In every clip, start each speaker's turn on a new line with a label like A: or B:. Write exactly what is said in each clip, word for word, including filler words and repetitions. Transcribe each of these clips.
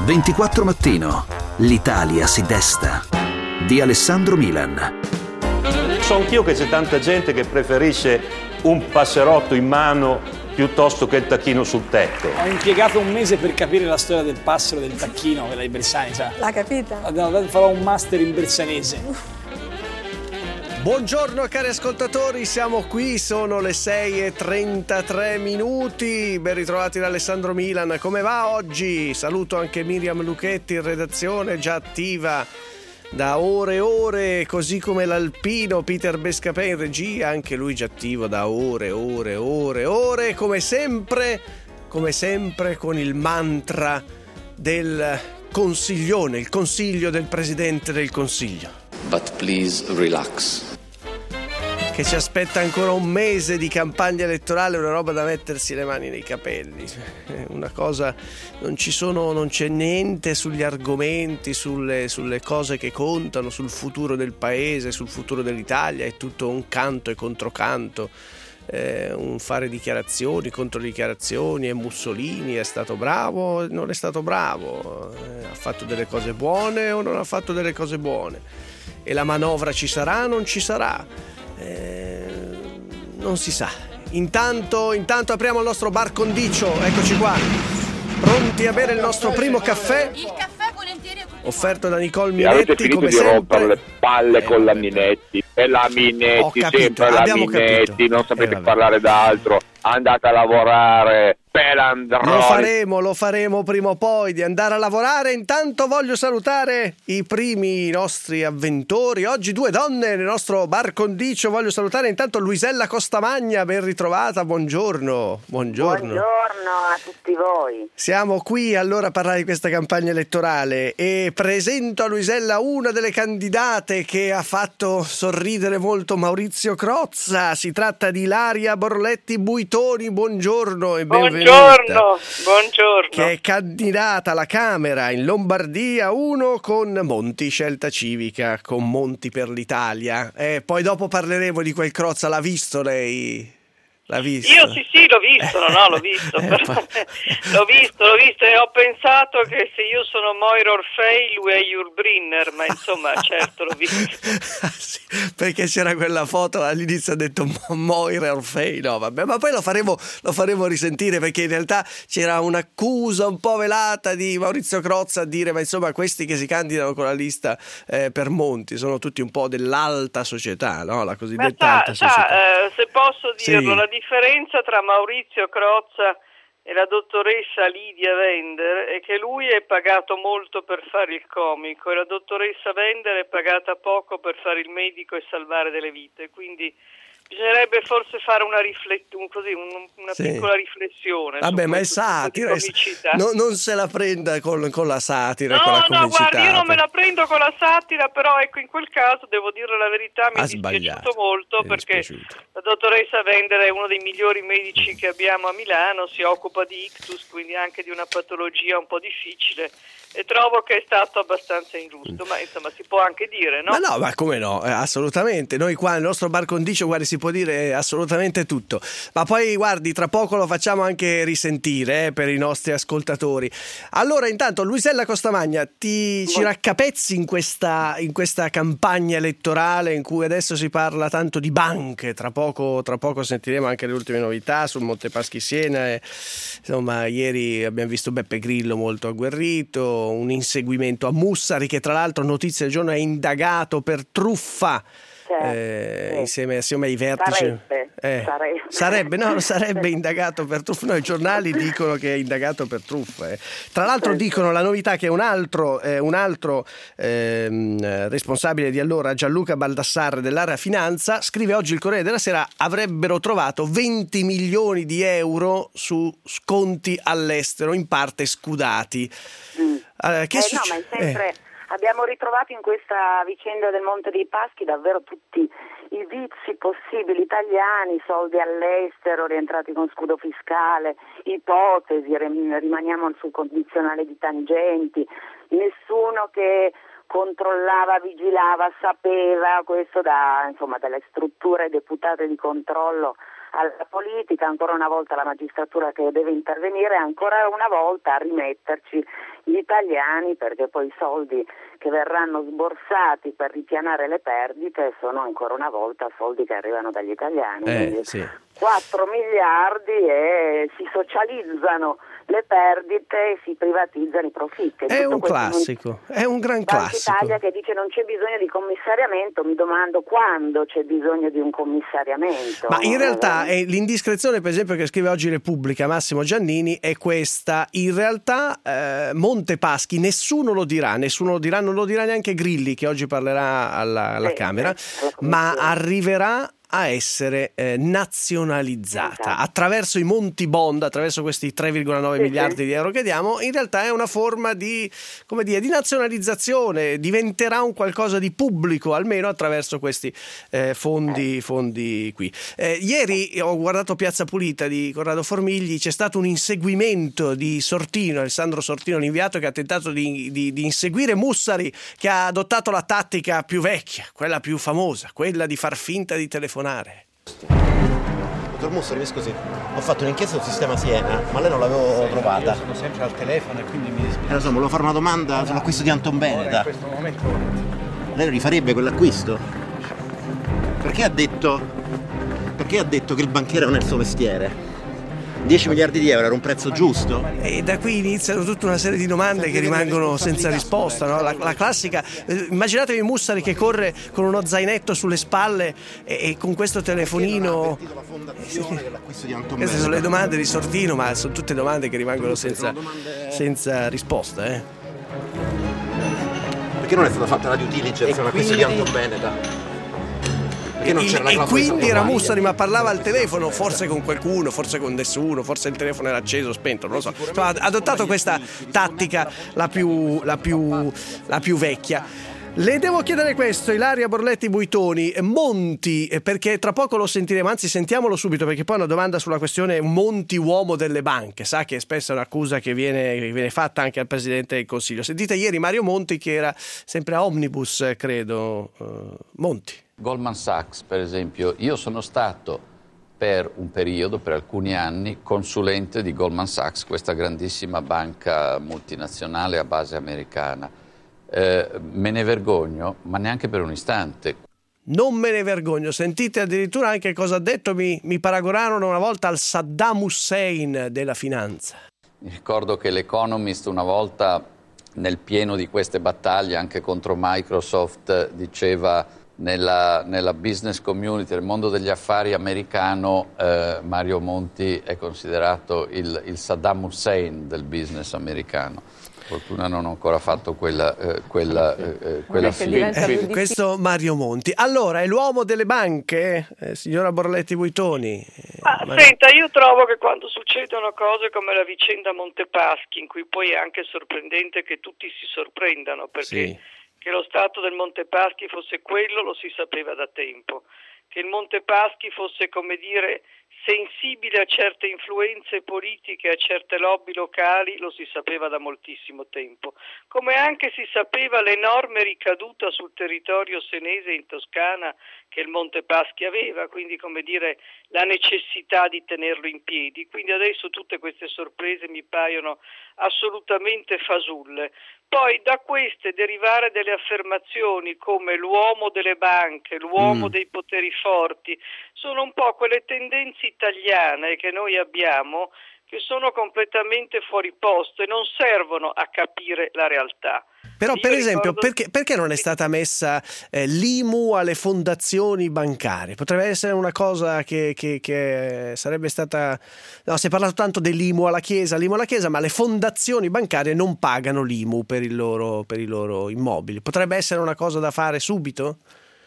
A: ventiquattro Mattino. L'Italia si desta. Di Alessandro Milan.
B: So anch'io che c'è tanta gente che preferisce un passerotto in mano piuttosto che il tacchino sul tetto.
C: Ho impiegato un mese per capire la storia del passero del tacchino, quella di Bersani, sa?
D: L'ha capita?
C: Farò un master in bersanese.
E: Buongiorno cari ascoltatori, siamo qui, sono le sei e trentatré minuti, ben ritrovati da Alessandro Milan. Come va oggi? Saluto anche Miriam Luchetti in redazione, già attiva da ore e ore, così come l'alpino Peter Bescapè in regia, anche lui già attivo da ore, ore, ore, ore, come sempre, come sempre con il mantra del consiglione, il consiglio del Presidente del Consiglio.
F: But please relax.
E: Che ci aspetta ancora un mese di campagna elettorale, una roba da mettersi le mani nei capelli, una cosa, non ci sono, non c'è niente sugli argomenti, sulle, sulle cose che contano, sul futuro del paese, sul futuro dell'Italia, è tutto un canto e controcanto, eh, un fare dichiarazioni, controdichiarazioni, e Mussolini è stato bravo, non è stato bravo, eh, ha fatto delle cose buone o non ha fatto delle cose buone, e la manovra ci sarà, non ci sarà. Eh, non si sa. Intanto, intanto apriamo il nostro bar condicio, eccoci qua, pronti a bere il nostro primo caffè.
G: Il caffè volentieri
E: offerto da Nicole
H: E
E: Minetti.
H: avete finito
E: come
H: di
E: sempre
H: rompere le palle
E: eh,
H: con la
E: vabbè.
H: Minetti, e la Minetti,
E: Ho capito,
H: sempre la
E: abbiamo
H: Minetti,
E: capito.
H: non sapete
E: Eh, vabbè.
H: parlare d'altro, andate a lavorare, pelandroni.
E: Lo faremo, lo faremo prima o poi di andare a lavorare. Intanto voglio salutare i primi nostri avventori. Oggi due donne nel nostro bar condicio. Voglio salutare intanto Luisella Costamagna, ben ritrovata, buongiorno. Buongiorno.
I: Buongiorno a tutti voi.
E: Siamo qui allora a parlare di questa campagna elettorale e presento a Luisella una delle candidate che ha fatto sorridere molto Maurizio Crozza. Si tratta di Ilaria Borletti Buitoni. Buongiorno e benvenuta.
J: Buongiorno, buongiorno.
E: Che è candidata alla Camera in Lombardia uno con Monti, Scelta Civica, con Monti per l'Italia. E poi dopo parleremo di quel Crozza. L'ha visto lei? L'ha visto?
J: Io sì sì l'ho visto, no, no l'ho visto, però, l'ho visto, l'ho visto e ho pensato che se io sono Moira Orfei lui è Yul Brynner, ma insomma certo l'ho visto.
E: Sì, perché c'era quella foto all'inizio, ha detto Moira Orfei, no vabbè, ma poi lo faremo, lo faremo risentire, perché in realtà c'era un'accusa un po' velata di Maurizio Crozza a dire ma insomma questi che si candidano con la lista eh, per Monti sono tutti un po' dell'alta società, no? La cosiddetta
J: Ma
E: alta
J: sa,
E: società.
J: sa eh, se posso dirlo,
E: Sì.
J: la differenza tra Maurizio Crozza e la dottoressa Lidia Wender è che lui è pagato molto per fare il comico e la dottoressa Wender è pagata poco per fare il medico e salvare delle vite, quindi bisognerebbe forse fare una, riflet- un, così, un, una
E: Sì.
J: piccola riflessione.
E: Vabbè,
J: su
E: ma è
J: questo tipo di
E: satira, è sa-
J: comicità.
E: no, non se la prenda con, con la satira,
J: No,
E: con la
J: no,
E: comicità.
J: guardi, io non me la prendo con la satira, però ecco, in quel caso, devo dire la verità, mi
E: Ha
J: è dispiaciuto
E: sbagliato,
J: molto,
E: mi è
J: perché
E: dispiaciuto.
J: la dottoressa Wender è uno dei migliori medici che abbiamo a Milano, si occupa di ictus, quindi anche di una patologia un po' difficile, e trovo che è stato abbastanza ingiusto, ma insomma si può anche dire, no?
E: Ma no, ma come no, eh, assolutamente. Noi qua nel nostro bar condicio, guardi, si può dire assolutamente tutto. Ma poi, guardi, tra poco lo facciamo anche risentire eh, per i nostri ascoltatori. Allora, intanto, Luisella Costamagna, ti ci raccapezzi in questa, in questa campagna elettorale in cui adesso si parla tanto di banche. Tra poco, tra poco sentiremo anche le ultime novità sul Monte Paschi Siena. E, insomma, ieri abbiamo visto Beppe Grillo molto agguerrito, un inseguimento a Mussari, che tra l'altro, notizia del giorno, è indagato per truffa. Eh,
I: sì.
E: insieme, assieme ai vertici
I: Sarebbe,
E: eh,
I: sarebbe.
E: sarebbe no sarebbe indagato per truffa. No, i giornali dicono che è indagato per truffa eh. Tra l'altro dicono la novità che un altro eh, un altro ehm, responsabile di allora, Gianluca Baldassarre dell'area finanza, scrive oggi il Corriere della Sera, avrebbero trovato venti milioni di euro su sconti all'estero, in parte scudati.
I: Mm.
E: Eh, che
I: eh,
E: succe-
I: no, ma è sempre...
E: eh.
I: Abbiamo ritrovato in questa vicenda del Monte dei Paschi davvero tutti i vizi possibili italiani, soldi all'estero, rientrati con scudo fiscale, ipotesi, rimaniamo sul condizionale di Tangenti, nessuno che controllava, vigilava, sapeva, questo da, insomma, dalle strutture deputate di controllo alla politica, ancora una volta la magistratura che deve intervenire, ancora una volta a rimetterci gli italiani, perché poi i soldi che verranno sborsati per ripianare le perdite sono ancora una volta soldi che arrivano dagli italiani.
E: Eh, sì.
I: quattro miliardi e si socializzano le perdite e si privatizzano i profitti.
E: È
I: Tutto
E: un classico, è un gran
I: Banca
E: classico.
I: Italia che dice non c'è bisogno di commissariamento, mi domando quando c'è bisogno di un commissariamento.
E: Ma in realtà è l'indiscrezione, per esempio, che scrive oggi Repubblica Massimo Giannini è questa: in realtà eh, Monte Paschi nessuno lo dirà, nessuno lo dirà, non lo dirà neanche Grilli, che oggi parlerà alla, alla
I: Sì,
E: Camera,
I: sì,
E: ma arriverà a essere eh, nazionalizzata
I: Esatto.
E: attraverso i Monti Bond, attraverso questi tre virgola nove
I: Sì,
E: miliardi
I: sì.
E: di euro che diamo. In realtà è una forma di, come dire, di nazionalizzazione, diventerà un qualcosa di pubblico almeno attraverso questi eh, fondi, fondi qui. Eh, ieri ho guardato Piazza Pulita di Corrado Formigli, c'è stato un inseguimento di Sortino, Alessandro Sortino, l'inviato, che ha tentato di, di, di inseguire Mussari, che ha adottato la tattica più vecchia, quella più famosa, quella di far finta di telefonare.
D: Dottor Mussari, mi scusi, ho fatto un'inchiesta sul sistema Siena, ma lei non l'avevo
G: sì,
D: trovata.
G: Io sono sempre al telefono e quindi mi dispiace.
D: Eh, lo so, volevo fare una domanda sull'acquisto di Anton Beneda.
G: In questo momento
D: Lei rifarebbe quell'acquisto? Perché ha detto perché ha detto che il banchiere non è il suo mestiere? dieci miliardi di euro era un prezzo giusto?
E: E da qui iniziano tutta una serie di domande che rimangono senza risposta, no? la, la classica, eh, immaginatevi Mussari che corre con uno zainetto sulle spalle e, e con questo telefonino.
D: La fondazione dell'acquisto di Anton
E: Queste
D: Beneda.
E: sono le domande di Sortino, ma sono tutte domande che rimangono senza, senza risposta. Eh?
D: Perché non è stata fatta la due diligence all'acquisto di Anton Beneda? Perché non c'era la
E: E, e
D: clausola di
E: quindi era
D: salvaguardia?
E: Mussari, ma parlava al telefono, forse con qualcuno, forse con nessuno, forse il telefono era acceso o spento, non lo so. Insomma, ha adottato questa tattica la più, la più, la più vecchia. Le devo chiedere questo, Ilaria Borletti Buitoni, Monti, perché tra poco lo sentiremo, anzi sentiamolo subito, perché poi è una domanda sulla questione Monti uomo delle banche, sa che spesso è un'accusa che viene, che viene fatta anche al Presidente del Consiglio. Sentite ieri Mario Monti, che era sempre a Omnibus, credo. uh, Monti.
F: Goldman Sachs, per esempio, io sono stato per un periodo, per alcuni anni, consulente di Goldman Sachs, questa grandissima banca multinazionale a base americana. Eh, me ne vergogno, ma neanche per un istante.
E: Non me ne vergogno. Sentite addirittura anche cosa ha detto, mi, mi paragonarono una volta al Saddam Hussein della finanza.
F: Mi ricordo che l'Economist una volta, nel pieno di queste battaglie anche contro Microsoft, diceva nella, nella business community, nel mondo degli affari americano, eh, Mario Monti è considerato il, il Saddam Hussein del business americano. Fortuna non ho ancora fatto quella, eh, quella, eh, quella film.
E: Eh, questo Mario Monti. Allora, è l'uomo delle banche, eh, signora Borletti Buitoni? Eh,
J: Ah,
E: ma...
J: Senta, io trovo che quando succedono cose come la vicenda Montepaschi, in cui poi è anche sorprendente che tutti si sorprendano, perché
E: Sì.
J: che lo stato del Montepaschi fosse quello lo si sapeva da tempo, che il Montepaschi fosse, come dire, sensibile a certe influenze politiche, a certe lobby locali, lo si sapeva da moltissimo tempo, come anche si sapeva l'enorme ricaduta sul territorio senese in Toscana che il Montepaschi aveva, quindi, come dire, la necessità di tenerlo in piedi. Quindi adesso tutte queste sorprese mi paiono assolutamente fasulle. Poi da queste derivare delle affermazioni come l'uomo delle banche, l'uomo
E: Mm.
J: dei poteri forti, sono un po' quelle tendenze italiane che noi abbiamo, che sono completamente fuori posto e non servono a capire la realtà.
E: Però,
J: Io
E: per esempio,
J: ricordo-
E: perché, perché non è stata messa eh, l'I M U alle fondazioni bancarie? Potrebbe essere una cosa che, che, che sarebbe stata... No, si è parlato tanto dell'I M U alla Chiesa, l'I M U alla Chiesa, ma le fondazioni bancarie non pagano l'I M U per, il loro, per i loro immobili. Potrebbe essere una cosa da fare subito?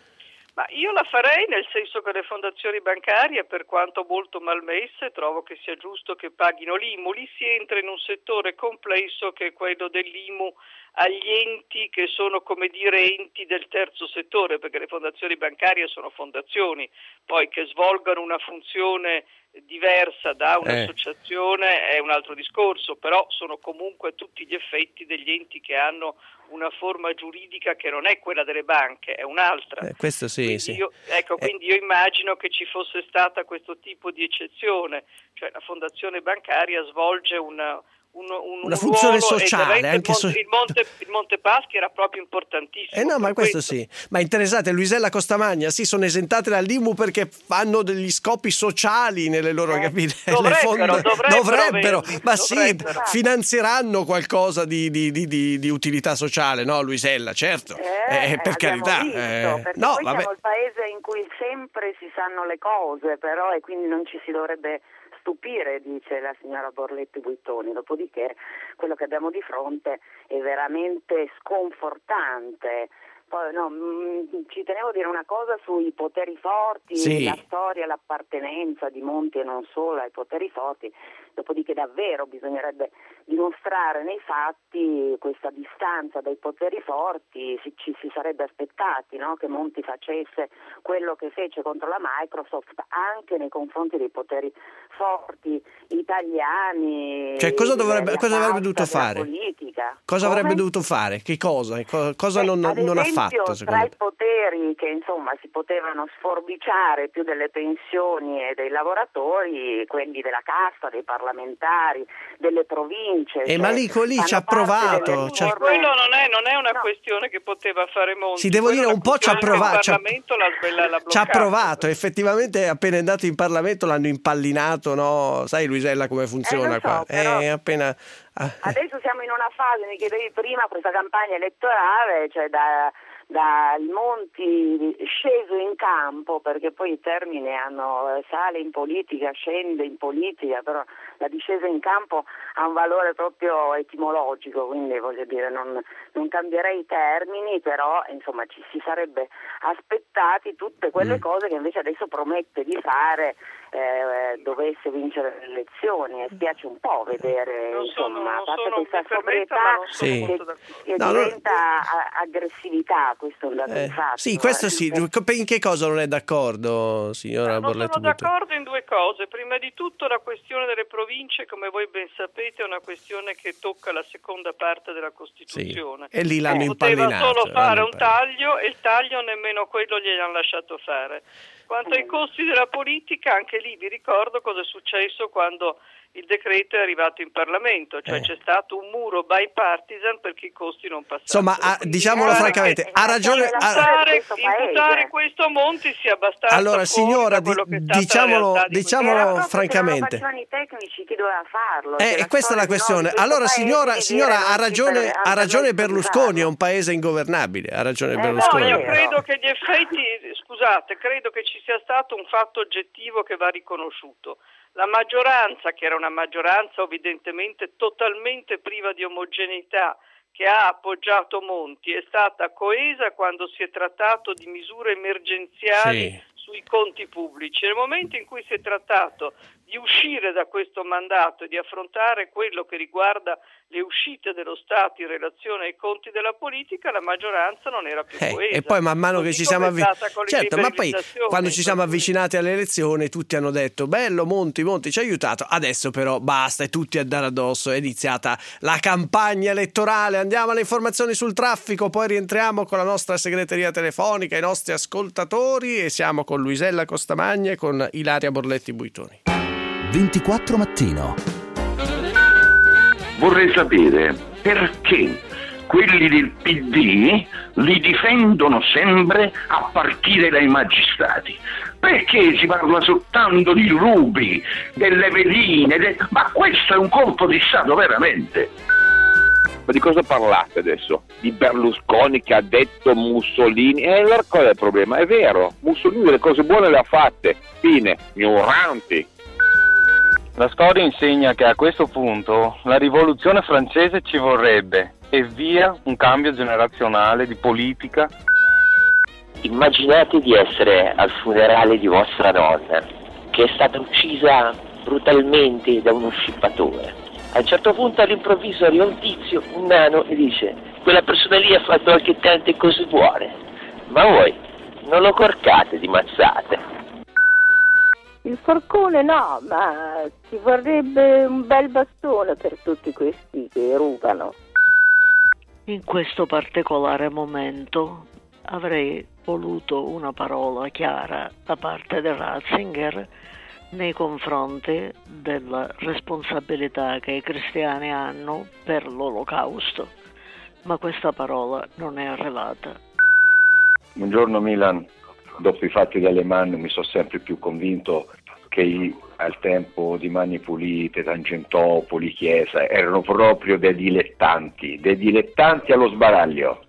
J: Ma io la farei, nel senso che le fondazioni bancarie, per quanto molto malmesse, trovo che sia giusto che paghino l'I M U. Lì si entra in un settore complesso che è quello dell'I M U agli enti che sono, come dire, enti del terzo settore, perché le fondazioni bancarie sono fondazioni, poi che svolgano una funzione diversa da un'associazione eh. è un altro discorso, però sono comunque tutti gli effetti degli enti che hanno una forma giuridica che non è quella delle banche, è un'altra.
E: Eh, questo sì,
J: quindi
E: sì.
J: Io, ecco, quindi io immagino che ci fosse stata questo tipo di eccezione, cioè la fondazione bancaria svolge una Un, un,
E: una funzione
J: ruolo,
E: sociale anche
J: il,
E: so-
J: Monte, il, Monte, il Monte Paschi era proprio importantissimo.
E: Eh no, ma questo,
J: questo
E: sì. Ma interessate, Luisella Costamagna, sì, sono esentate dall'I M U perché fanno degli scopi sociali nelle loro
J: eh,
E: capite.
J: dovrebbero,
E: fond-
J: dovrebbero,
E: dovrebbero,
J: vedi,
E: ma
J: dovrebbero.
E: sì, finanzieranno qualcosa di, di, di, di, di utilità sociale, no, Luisella, certo.
I: Eh,
E: eh, per carità.
I: Visto,
E: Eh,
I: perché
E: no,
I: poi
E: vabbè.
I: siamo il paese in cui sempre si sanno le cose, però, e quindi non ci si dovrebbe stupire, dice la signora Borletti Buitoni. Dopodiché quello che abbiamo di fronte è veramente sconfortante. Poi no, mh, ci tenevo a dire una cosa sui poteri forti,
E: sì.
I: la storia, l'appartenenza di Monti e non solo ai poteri forti, dopodiché davvero bisognerebbe dimostrare nei fatti questa distanza dai poteri forti. Si, ci si sarebbe aspettati, no? Che Monti facesse quello che fece contro la Microsoft anche nei confronti dei poteri forti italiani.
E: Cioè, cosa dovrebbe, cosa avrebbe dovuto fare?
I: Politica.
E: Cosa
I: Come?
E: avrebbe dovuto fare? Che cosa? Co- cosa
I: Eh,
E: non,
I: ad
E: non ha
I: esempio,
E: fatto?
I: Tra
E: Me?
I: i poteri che insomma si potevano sforbiciare più delle pensioni e dei lavoratori, quelli della casta, dei parlamentari, delle province.
E: Eh,
I: cioè,
E: ma lì, lì ci ha provato.
J: Cioè, quello non è, non è una
I: no.
J: questione che poteva fare Monti.
E: Sì, devo dire, un po' ci ha provato.
J: Il Parlamento l'ha, l'ha, l'ha
E: ci ha provato, effettivamente appena è andato in Parlamento l'hanno impallinato, no? Sai Luisella come funziona
I: eh, so,
E: qua?
I: però...
E: Eh, appena...
I: Adesso siamo in una fase, mi chiedevi prima, questa campagna elettorale, cioè da... dal Monti sceso in campo, perché poi i termini hanno sale in politica, scende in politica, però la discesa in campo ha un valore proprio etimologico, quindi voglio dire non, non cambierei i termini, però insomma ci si sarebbe aspettati tutte quelle mm. cose che invece adesso promette di fare eh, dovesse vincere le elezioni, e spiace un po' vedere
J: non
I: insomma
J: sono,
I: a parte
J: sono
I: questa
J: sobrietà
E: sì.
I: che, che
E: no,
I: diventa
E: no.
I: aggressività. Questo è un dato
E: eh,
I: di fatto.
E: sì, questo sì. In che cosa non è d'accordo, signora
J: no,
E: Borletti?
J: Sono d'accordo in due cose. Prima di tutto la questione delle province, come voi ben sapete, è una questione che tocca la seconda parte della Costituzione.
E: Sì. E lì l'hanno
J: eh,
E: impallinato.
J: Poteva solo fare un taglio e il taglio nemmeno quello gli hanno lasciato fare. Quanto ai costi della politica, anche lì vi ricordo cosa è successo quando il decreto è arrivato in Parlamento, cioè eh. c'è stato un muro bipartisan perché i costi non passavano.
E: Insomma, ha, diciamolo francamente, ha ragione.
J: Imputare, imputare questo Monti sia abbastanza.
E: Allora, signora, di, diciamolo, diciamolo
I: di
E: francamente.
I: Se non i tecnici, chi doveva farlo?
E: Eh, e questa è la questione. Allora, signora, signora ha ragione, ha ragione Berlusconi, è un paese ingovernabile. Ha ragione
J: eh,
E: Berlusconi.
J: No, io credo che gli effetti, scusate, credo che ci sia stato un fatto oggettivo che va riconosciuto. La maggioranza, che era una maggioranza evidentemente totalmente priva di omogeneità, che ha appoggiato Monti, è stata coesa quando si è trattato di misure emergenziali sì. sui conti pubblici. Nel momento in cui si è trattato di uscire da questo mandato e di affrontare quello che riguarda le uscite dello Stato in relazione ai conti della politica, la maggioranza non era più
E: eh,
J: coesa.
E: E poi man mano
J: Così
E: che ci siamo avvicinati, certo, ma poi quando ci siamo
J: cui...
E: avvicinati alle elezioni tutti hanno detto bello Monti, Monti ci ha aiutato, adesso però basta e tutti a dare addosso, è iniziata la campagna elettorale, andiamo alle informazioni sul traffico, poi rientriamo con la nostra segreteria telefonica, i nostri ascoltatori e siamo con Luisella Costamagna e con Ilaria Borletti Buitoni.
A: ventiquattro Mattino.
K: Vorrei sapere perché quelli del P D li difendono sempre a partire dai magistrati. Perché si parla soltanto di Ruby, delle veline, de... ma questo è un colpo di Stato veramente.
H: Ma di cosa parlate adesso? Di Berlusconi che ha detto Mussolini? E allora qual è il problema? È vero, Mussolini delle cose buone le ha fatte, fine, ignoranti.
L: La storia insegna che a questo punto la rivoluzione francese ci vorrebbe e via un cambio generazionale di politica.
M: Immaginate di essere al funerale di vostra nonna, che è stata uccisa brutalmente da uno scippatore. A un certo punto all'improvviso arriva un tizio, un nano, e dice: quella persona lì ha fatto anche tante cose buone, ma voi non lo corcate di mazzate.
N: Il forcone no, ma ci vorrebbe un bel bastone per tutti questi che rubano.
O: In questo particolare momento avrei voluto una parola chiara da parte di Ratzinger nei confronti della responsabilità che i cristiani hanno per l'Olocausto, ma questa parola non è arrivata.
P: Buongiorno Milan, dopo i fatti delle Mani mi sono sempre più convinto che al tempo di Mani Pulite, Tangentopoli, Chiesa erano proprio dei dilettanti, dei dilettanti allo sbaraglio.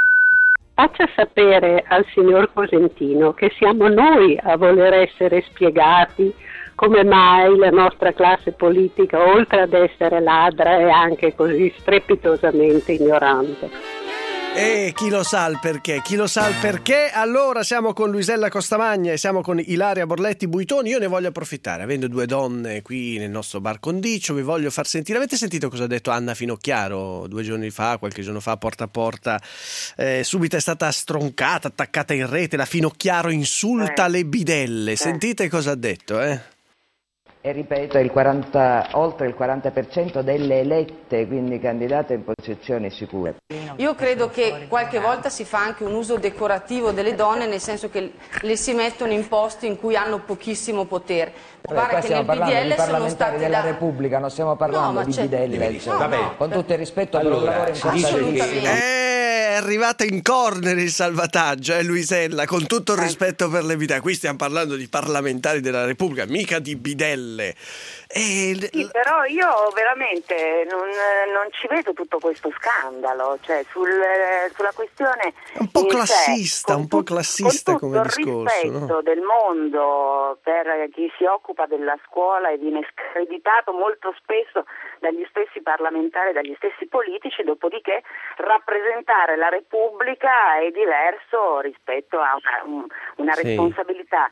Q: Faccia sapere al signor Cosentino che siamo noi a voler essere spiegati come mai la nostra classe politica, oltre ad essere ladra, è anche così strepitosamente ignorante.
E: E chi lo sa il perché, chi lo sa il perché. Allora siamo con Luisella Costamagna e siamo con Ilaria Borletti Buitoni. Io ne voglio approfittare, avendo due donne qui nel nostro bar condicio, vi voglio far sentire. Avete sentito cosa ha detto Anna Finocchiaro due giorni fa, qualche giorno fa, porta a porta? Eh, subito è stata stroncata, attaccata in rete. La Finocchiaro insulta eh. le bidelle. Eh. Sentite cosa ha detto, eh?
R: E ripeto, il quaranta, oltre il quaranta per cento delle elette, quindi candidate in posizioni sicure.
S: Io credo che qualche volta si fa anche un uso decorativo delle donne, nel senso che le si mettono in posti in cui hanno pochissimo potere.
R: Vabbè, qua stiamo parlando di parlamentari della da... Repubblica, non stiamo parlando no, di bidelle, no, no. Con tutto il rispetto allora, per un lavoro importantissimo.
E: È arrivata in corner il salvataggio, eh Luisella, con tutto il rispetto per le bidelle. Qui stiamo parlando di parlamentari della Repubblica, mica di bidelle. E...
I: Sì, però io veramente non, non ci vedo tutto questo scandalo, cioè sul, sulla questione
E: un po' classista,
I: sé,
E: un po' classista come discorso,
I: con tutto il rispetto
E: no?
I: del mondo per chi si occupa della scuola e viene screditato molto spesso dagli stessi parlamentari, dagli stessi politici, dopodiché rappresentare la Repubblica è diverso rispetto a una, una
E: sì.
I: responsabilità.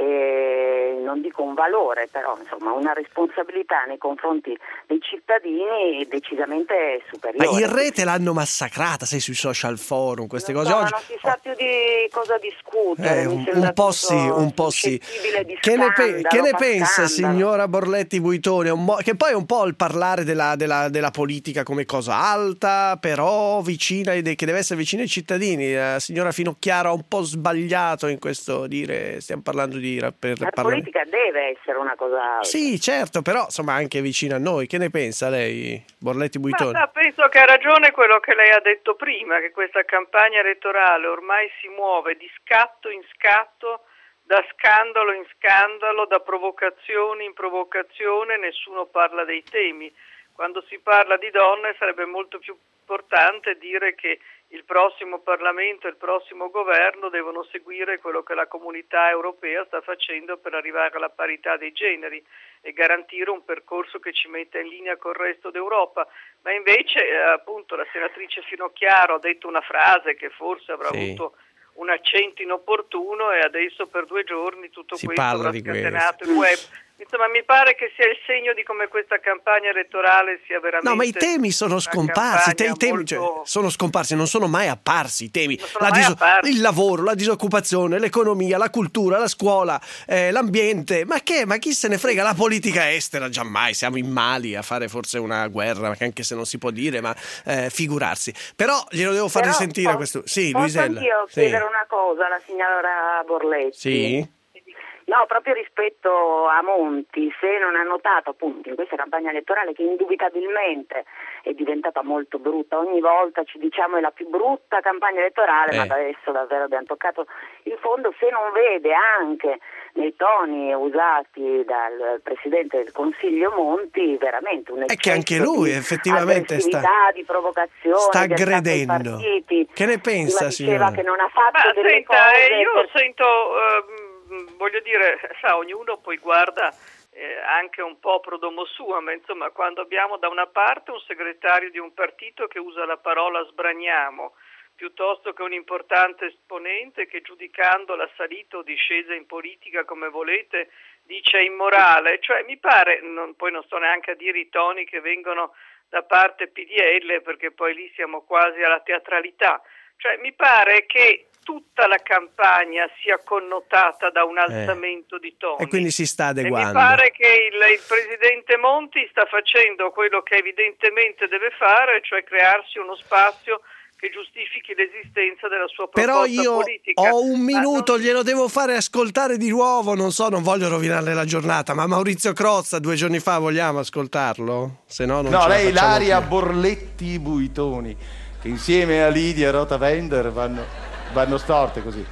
I: Eh, non dico un valore, però insomma una responsabilità nei confronti dei cittadini decisamente superiore.
E: Ma in rete l'hanno massacrata, sei sui social forum, queste
I: non
E: cose.
I: So,
E: Oggi
I: non si sa più di cosa discutere.
E: eh, un, un po' sì, un po' sì. Che ne, pe- che ne pensa, signora Borletti Buitoni? Un mo- che poi è un po' il parlare della, della, della politica come cosa alta, però vicina, che deve essere vicina ai cittadini. La signora Finocchiaro ha un po' sbagliato in questo dire, stiamo parlando di per
I: la
E: parlare.
I: politica deve essere una cosa alta.
E: Sì, certo, però insomma anche vicina a noi. Che ne pensa lei, Borletti Buitoni?
J: Ma, ma penso che ha ragione quello che lei ha detto prima, che questa campagna elettorale ormai si muove di scatto in scatto, da scandalo in scandalo, da provocazione in provocazione, nessuno parla dei temi. Quando si parla di donne sarebbe molto più importante dire che il prossimo Parlamento e il prossimo governo devono seguire quello che la comunità europea sta facendo per arrivare alla parità dei generi e garantire un percorso che ci metta in linea col resto d'Europa. Ma invece eh, appunto la senatrice Finocchiaro ha detto una frase che forse avrà sì. avuto un accento inopportuno e adesso per due giorni tutto
E: si
J: questo
E: parla
J: avrà
E: di
J: scatenato il web. Insomma, mi pare che sia il segno di come questa campagna elettorale sia veramente...
E: No, ma i temi sono scomparsi, te, i temi molto... cioè, sono scomparsi, non sono mai apparsi i temi. La diso- il lavoro, la disoccupazione, l'economia, la cultura, la scuola, eh, l'ambiente. Ma che? Ma chi se ne frega? La politica estera, giammai. Siamo in Mali a fare forse una guerra, anche se non si può dire, ma eh, figurarsi. Però glielo devo fare
I: Però,
E: sentire
I: posso,
E: questo. Sì,
I: posso
E: Luisella.
I: anch'io
E: Sì.
I: chiedere una cosa alla signora Borletti?
E: Sì.
I: No, proprio rispetto a Monti, se non ha notato appunto in questa campagna elettorale che indubitabilmente è diventata molto brutta, ogni volta ci diciamo è la più brutta campagna elettorale, eh. ma adesso davvero abbiamo toccato il fondo, se non vede anche nei toni usati dal Presidente del Consiglio Monti veramente un eccesso
E: è che anche lui
I: di
E: effettivamente sta,
I: di provocazione,
E: sta
I: di
E: aggredendo.
I: Partiti.
E: Che ne pensa,
I: Prima
E: signora?
I: diceva che non ha fatto
J: ma
I: delle
J: senta,
I: cose
J: io
I: per...
J: sento... Uh, voglio dire, sa, ognuno poi guarda eh, anche un po' pro domo sua, ma insomma quando abbiamo da una parte un segretario di un partito che usa la parola sbraniamo, piuttosto che un importante esponente che giudicando la salita o discesa in politica come volete dice immorale, cioè mi pare, non, poi non sto neanche a dire i toni che vengono da parte P D L perché poi lì siamo quasi alla teatralità, Cioè, mi pare che tutta la campagna sia connotata da un alzamento eh. di toni.
E: E quindi si sta adeguando.
J: E mi pare che il, il presidente Monti sta facendo quello che evidentemente deve fare, cioè crearsi uno spazio che giustifichi l'esistenza della sua proposta politica.
E: Però io
J: politica.
E: ho un minuto,
J: non...
E: glielo devo fare ascoltare di nuovo, non so, non voglio rovinarle la giornata, ma Maurizio Crozza due giorni fa vogliamo ascoltarlo? Se no non
T: No,
E: ce la
T: lei
E: facciamo
T: Ilaria
E: più.
T: Borletti Buitoni, che insieme a Lidia Rota-Wender vanno, vanno storte così.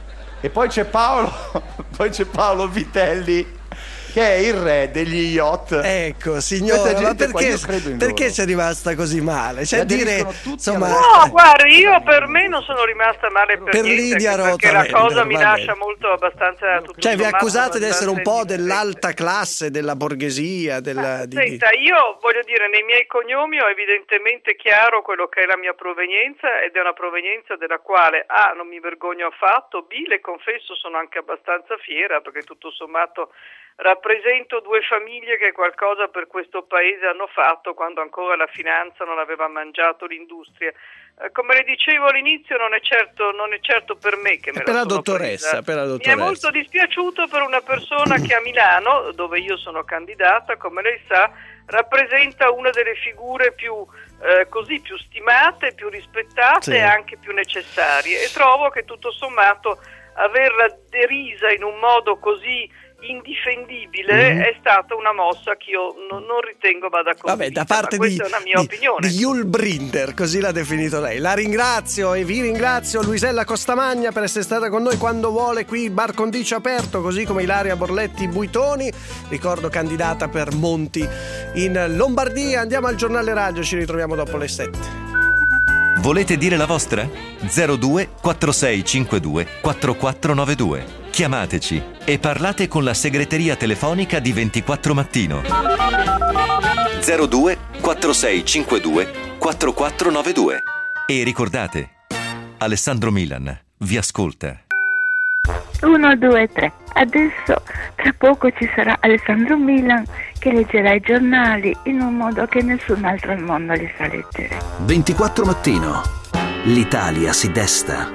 T: E poi c'è Paolo, poi c'è Paolo Vitelli, che è il re degli yacht.
E: Ecco, signora, ma perché, perché c'è rimasta così male? Cioè, dire, insomma,
J: no, guardi, io per me non sono rimasta male per,
E: per
J: niente,
E: Lidia
J: perché
E: Rota-Wender,
J: la cosa mi
E: va
J: lascia
E: bene.
J: molto abbastanza tutto
E: Cioè, vi
J: sommato
E: accusate di essere un po'
J: indifferente.
E: dell'alta classe, della borghesia, della, di, di...
J: Senta, io voglio dire, nei miei cognomi ho evidentemente chiaro quello che è la mia provenienza, ed è una provenienza della quale A, non mi vergogno affatto, B, le confesso sono anche abbastanza fiera, perché tutto sommato rappresento due famiglie che qualcosa per questo paese hanno fatto quando ancora la finanza non aveva mangiato l'industria. Eh, come le dicevo all'inizio, non è certo, non è certo per me che me
E: per
J: la
E: la
J: sono
E: dottoressa,
J: presa.
E: per la
J: Mi è
E: dottoressa.
J: molto dispiaciuto per una persona che a Milano, dove io sono candidata, come lei sa, rappresenta una delle figure più eh, così più stimate, più rispettate
E: Sì.
J: e anche più necessarie, e trovo che tutto sommato averla derisa in un modo così indifendibile
E: Mm.
J: è stata una mossa che io non, non ritengo vada condivisa.
E: Vabbè, da parte
J: ma questa
E: di,
J: è una mia
E: di,
J: opinione.
E: di Yul Brynner, così l'ha definito lei. La ringrazio e vi ringrazio, Luisella Costamagna, per essere stata con noi quando vuole qui, il bar condicio aperto, così come Ilaria Borletti Buitoni, ricordo candidata per Monti in Lombardia. Andiamo al giornale radio, ci ritroviamo dopo le sette.
U: Volete dire la vostra? zero due quattro sei cinque due quattro quattro nove due. Chiamateci e parlate con la segreteria telefonica di ventiquattro Mattino. zero due quattro sei cinque due quattro quattro nove due. E ricordate, Alessandro Milan vi ascolta.
V: uno, due, tre. Adesso, tra poco ci sarà Alessandro Milan che leggerà i giornali in un modo che nessun altro al mondo li sa leggere.
A: ventiquattro Mattino. L'Italia si desta.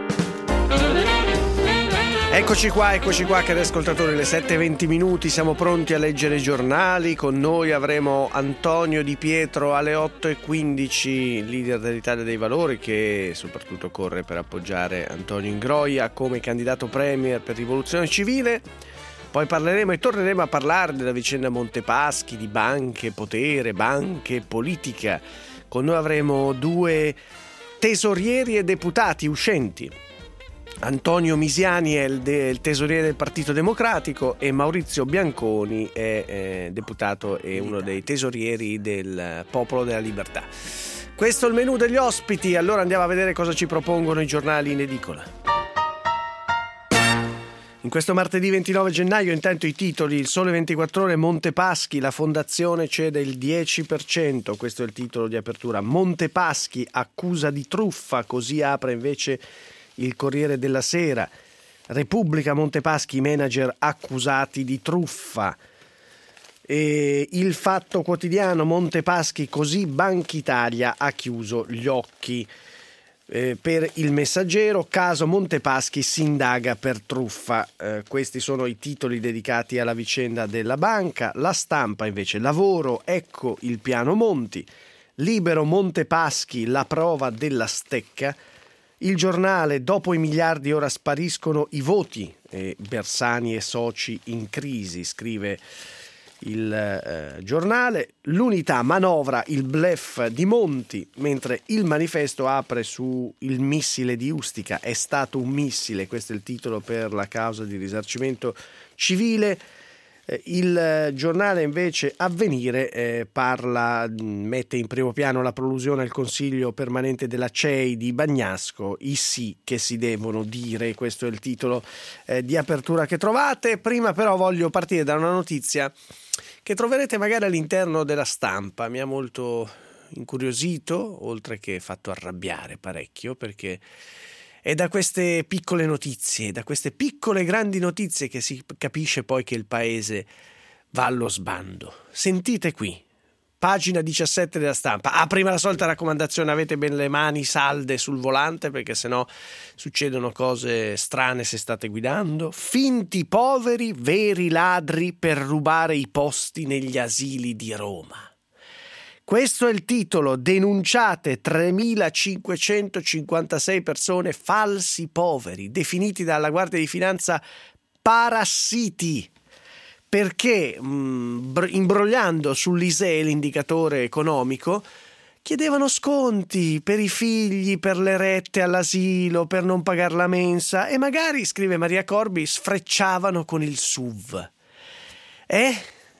E: Eccoci qua, eccoci qua, cari ascoltatori, le sette e venti minuti, siamo pronti a leggere i giornali. Con noi avremo Antonio Di Pietro alle otto e quindici, leader dell'Italia dei Valori, che soprattutto corre per appoggiare Antonio Ingroia come candidato premier per Rivoluzione Civile. Poi parleremo e torneremo a parlare della vicenda Montepaschi, di banche, potere, banche, politica. Con noi avremo due tesorieri e deputati uscenti. Antonio Misiani è il, de- il tesoriere del Partito Democratico e Maurizio Bianconi è eh, deputato e uno dei tesorieri del Popolo della Libertà. Questo è il menù degli ospiti, allora andiamo a vedere cosa ci propongono i giornali in edicola. In questo martedì ventinove gennaio, intanto i titoli: Il Sole ventiquattro Ore, Montepaschi, la fondazione cede il dieci per cento, questo è il titolo di apertura. Montepaschi accusa di truffa, così apre invece il Corriere della Sera. Repubblica, Montepaschi, manager accusati di truffa. E il Fatto Quotidiano, Montepaschi, così Banca Italia ha chiuso gli occhi. Eh, per Il Messaggero, caso Montepaschi, si indaga per truffa. Eh, questi sono i titoli dedicati alla vicenda della banca. La Stampa invece, lavoro, ecco il piano Monti. Libero, Montepaschi, la prova della stecca. Il Giornale, dopo i miliardi ora spariscono i voti, eh, Bersani e soci in crisi, scrive il eh, Giornale. L'Unità, manovra il bluff di Monti, mentre il Manifesto apre su il missile di Ustica. È stato un missile, questo è il titolo per la causa di risarcimento civile. Il Giornale invece, Avvenire, eh, parla, mette in primo piano la prolusione al Consiglio permanente della C E I di Bagnasco, i sì che si devono dire, questo è il titolo eh, di apertura che trovate. Prima però voglio partire da una notizia che troverete magari all'interno della Stampa, mi ha molto incuriosito, oltre che fatto arrabbiare parecchio, perché è da queste piccole notizie, da queste piccole grandi notizie che si capisce poi che il paese va allo sbando. Sentite qui, pagina diciassette della Stampa. Ah, prima la solita raccomandazione: avete bene le mani salde sul volante, perché sennò succedono cose strane se state guidando. Finti poveri, veri ladri per rubare i posti negli asili di Roma. Questo è il titolo: denunciate tremilacinquecentocinquantasei persone falsi poveri, definiti dalla Guardia di Finanza parassiti, perché mh, imbrogliando sull'I S E E, l'indicatore economico, chiedevano sconti per i figli, per le rette all'asilo, per non pagare la mensa, e magari, scrive Maria Corbi, sfrecciavano con il S U V. Eh?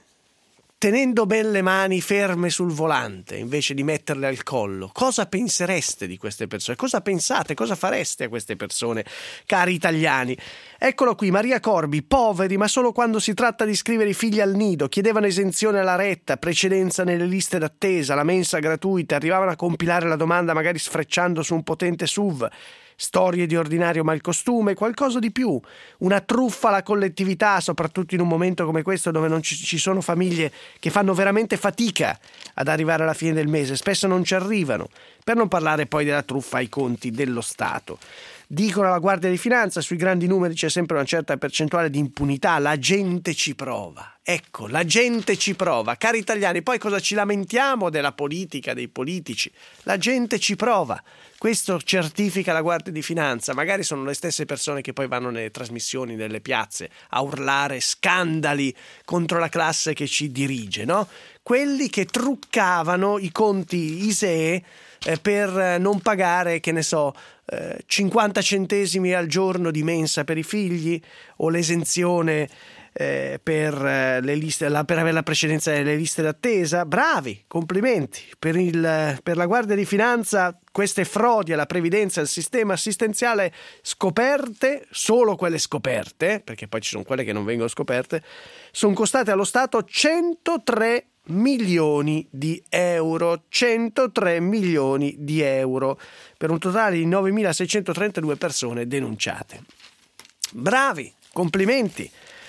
E: Tenendo ben le mani ferme sul volante invece di metterle al collo. Cosa pensereste di queste persone? Cosa pensate? Cosa fareste a queste persone, cari italiani? Eccolo qui, Maria Corbi: poveri ma solo quando si tratta di iscrivere i figli al nido, chiedevano esenzione alla retta, precedenza nelle liste d'attesa, la mensa gratuita, arrivavano a compilare la domanda magari sfrecciando su un potente S U V. Storie di ordinario malcostume, qualcosa di più, una truffa alla collettività, soprattutto in un momento come questo dove non ci, ci sono famiglie che fanno veramente fatica ad arrivare alla fine del mese, spesso non ci arrivano, per non parlare poi della truffa ai conti dello Stato. Dicono alla Guardia di Finanza: sui grandi numeri c'è sempre una certa percentuale di impunità, la gente ci prova. Ecco, la gente ci prova. Cari italiani, poi cosa ci lamentiamo della politica, dei politici? La gente ci prova. Questo certifica la Guardia di Finanza. Magari sono le stesse persone che poi vanno nelle trasmissioni, nelle piazze, a urlare scandali contro la classe che ci dirige, no? Quelli che truccavano i conti I S E E eh, per non pagare, che ne so, eh, cinquanta centesimi al giorno di mensa per i figli, o l'esenzione Eh, per, eh, le liste, la, per avere la precedenza nelle liste d'attesa. Bravi, complimenti. Per, il, per la Guardia di Finanza queste frodi alla previdenza e al sistema assistenziale scoperte, solo quelle scoperte, perché poi ci sono quelle che non vengono scoperte, sono costate allo Stato centotré milioni di euro. centotré milioni di euro per un totale di novemilaseicentotrentadue persone denunciate. Bravi, complimenti.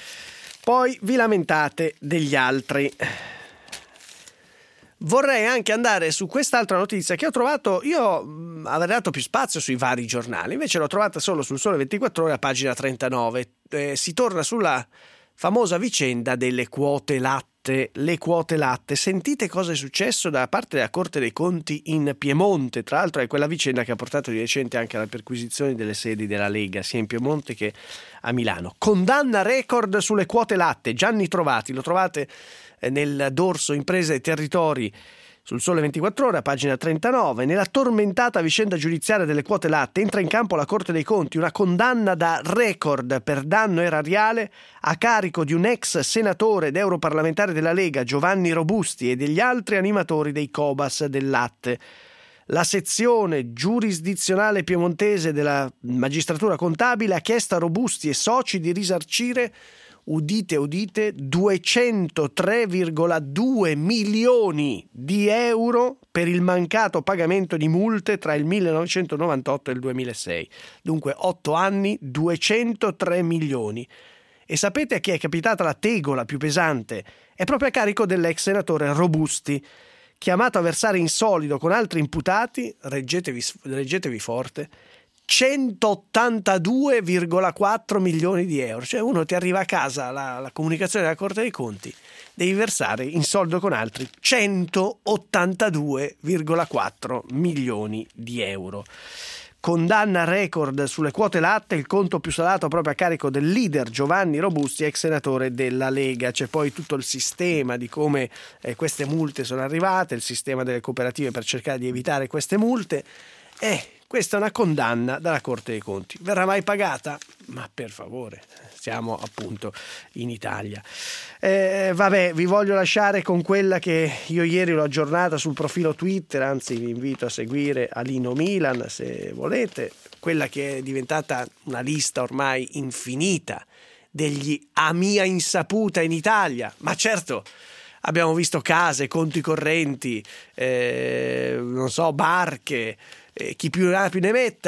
E: Poi vi lamentate degli altri. Vorrei anche andare su quest'altra notizia che ho trovato. Io mh, avrei dato più spazio sui vari giornali, invece l'ho trovata solo sul Sole ventiquattro Ore a pagina trentanove. Eh, si torna sulla famosa vicenda delle quote latte. Le quote latte. Sentite cosa è successo da parte della Corte dei Conti in Piemonte. Tra l'altro è quella vicenda che ha portato di recente anche alla perquisizione delle sedi della Lega, sia in Piemonte che a Milano. Condanna record sulle quote latte. Gianni Trovati, lo trovate nel dorso Imprese e Territori sul Sole ventiquattro Ore, a pagina trentanove. Nella tormentata vicenda giudiziaria delle quote latte entra in campo la Corte dei Conti, una condanna da record per danno erariale a carico di un ex senatore ed europarlamentare della Lega, Giovanni Robusti, e degli altri animatori dei Cobas del latte. La sezione giurisdizionale piemontese della magistratura contabile ha chiesto a Robusti e soci di risarcire, udite udite, duecentotré virgola due milioni di euro per il mancato pagamento di multe tra il millenovecentonovantotto e il duemilasei. Dunque otto anni, duecentotré milioni. E sapete a chi è capitata la tegola più pesante? È proprio a carico dell'ex senatore Robusti, chiamato a versare in solido con altri imputati, reggetevi, reggetevi forte, centottantadue virgola quattro milioni di euro. Cioè uno ti arriva a casa la, la comunicazione della Corte dei Conti, devi versare in soldo con altri centottantadue virgola quattro milioni di euro. Condanna record sulle quote latte, il conto più salato proprio a carico del leader Giovanni Robusti, ex senatore della Lega. C'è poi tutto il sistema di come eh, queste multe sono arrivate, il sistema delle cooperative per cercare di evitare queste multe. Eh, questa è una condanna dalla Corte dei Conti. Verrà mai pagata? Ma per favore, siamo appunto in Italia. Eh, vabbè, vi voglio lasciare con quella che io ieri l'ho aggiornata sul profilo Twitter, anzi vi invito a seguire Alino Milan se volete, quella che è diventata una lista ormai infinita degli a mia insaputa in Italia. Ma certo, abbiamo visto case, conti correnti, eh, non so, barche, eh, chi più ne ha più ne metta,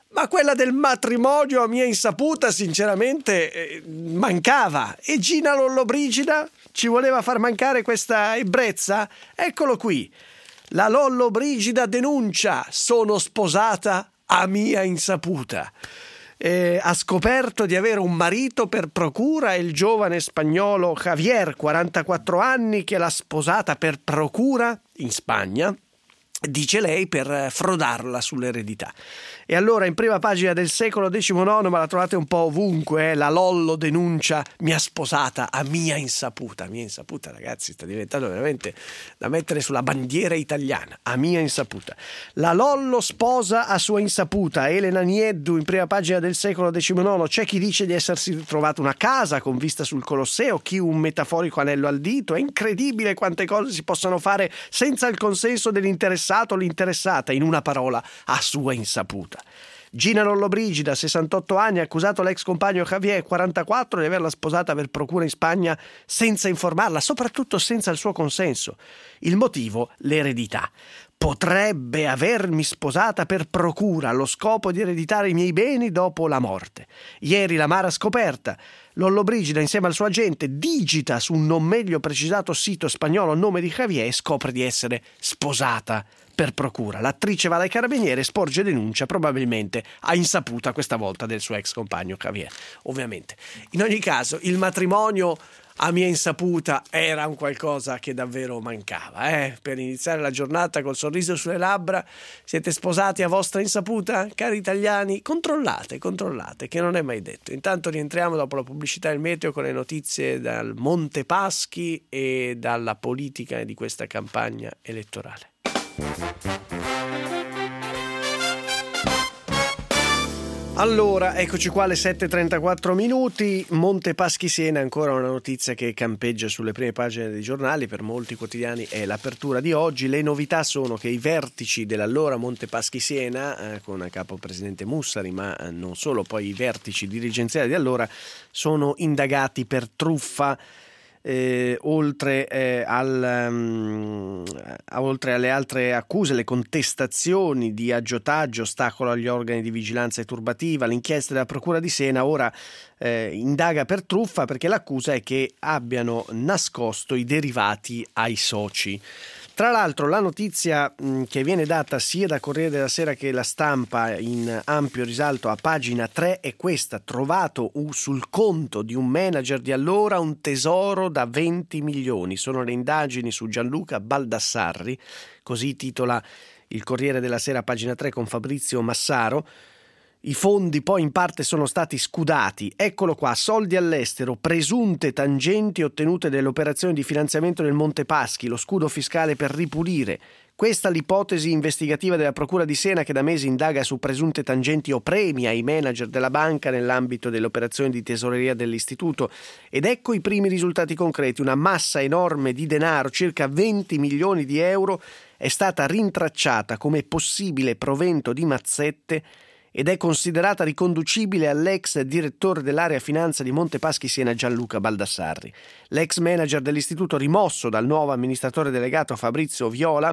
E: ma quella del matrimonio a mia insaputa sinceramente eh, mancava. E Gina Lollobrigida ci voleva far mancare questa ebbrezza? Eccolo qui. La Lollobrigida denuncia: sono sposata a mia insaputa. Eh, ha scoperto di avere un marito per procura, il giovane spagnolo Javier, quarantaquattro anni, che l'ha sposata per procura in Spagna, dice lei, per frodarla sull'eredità. E allora in prima pagina del Secolo diciannove, ma la trovate un po' ovunque, eh, la Lollo denuncia: mi ha sposata a mia insaputa. Mia insaputa, ragazzi, sta diventando veramente da mettere sulla bandiera italiana. A mia insaputa. La Lollo sposa a sua insaputa. Elena Nieddu in prima pagina del Secolo diciannove. C'è chi dice di essersi trovato una casa con vista sul Colosseo, chi un metaforico anello al dito. È incredibile quante cose si possano fare senza il consenso dell'interessato o l'interessata, in una parola, a sua insaputa. Gina Lollobrigida, sessantotto anni, ha accusato l'ex compagno Javier, quarantaquattro, di averla sposata per procura in Spagna senza informarla, soprattutto senza il suo consenso. Il motivo? L'eredità. Potrebbe avermi sposata per procura allo scopo di ereditare i miei beni dopo la morte. Ieri l'amara scoperta. Lollobrigida, insieme al suo agente, digita su un non meglio precisato sito spagnolo il nome di Javier e scopre di essere sposata per procura. L'attrice va dai carabinieri e sporge denuncia, probabilmente a insaputa questa volta del suo ex compagno Javier, ovviamente. In ogni caso, il matrimonio a mia insaputa era un qualcosa che davvero mancava, eh? Per iniziare la giornata col sorriso sulle labbra. Siete sposati a vostra insaputa? Cari italiani, controllate, controllate, che non è mai detto. Intanto rientriamo dopo la pubblicità e il meteo con le notizie dal Monte Paschi e dalla politica di questa campagna elettorale. Allora, eccoci qua alle sette e trentaquattro minuti. Monte Paschi Siena, ancora una notizia che campeggia sulle prime pagine dei giornali, per molti quotidiani è l'apertura di oggi. Le novità sono che i vertici dell'allora Monte Paschi Siena, eh, con a capo il presidente Mussari, ma eh, non solo, poi i vertici dirigenziali di allora, sono indagati per truffa. Eh, oltre, eh, al, um, oltre alle altre accuse, le contestazioni di aggiotaggio, ostacolo agli organi di vigilanza e turbativa, l'inchiesta della Procura di Siena ora eh, indaga per truffa, perché l'accusa è che abbiano nascosto i derivati ai soci. Tra l'altro la notizia mh, che viene data sia da Corriere della Sera che La Stampa in ampio risalto a pagina tre è questa: trovato uh, sul conto di un manager di allora un tesoro da venti milioni. Sono le indagini su Gianluca Baldassarri, così titola il Corriere della Sera, pagina tre, con Fabrizio Massaro. I fondi poi in parte sono stati scudati. Eccolo qua: soldi all'estero, presunte tangenti ottenute dalle operazioni di finanziamento del Monte Paschi, lo scudo fiscale per ripulire. Questa l'ipotesi investigativa della Procura di Siena, che da mesi indaga su presunte tangenti o premi ai manager della banca nell'ambito delle operazioni di tesoreria dell'istituto. Ed ecco i primi risultati concreti: una massa enorme di denaro, circa venti milioni di euro, è stata rintracciata come possibile provento di mazzette ed è considerata riconducibile all'ex direttore dell'area finanza di Monte Paschi Siena, Gianluca Baldassarri. L'ex manager dell'istituto, rimosso dal nuovo amministratore delegato Fabrizio Viola,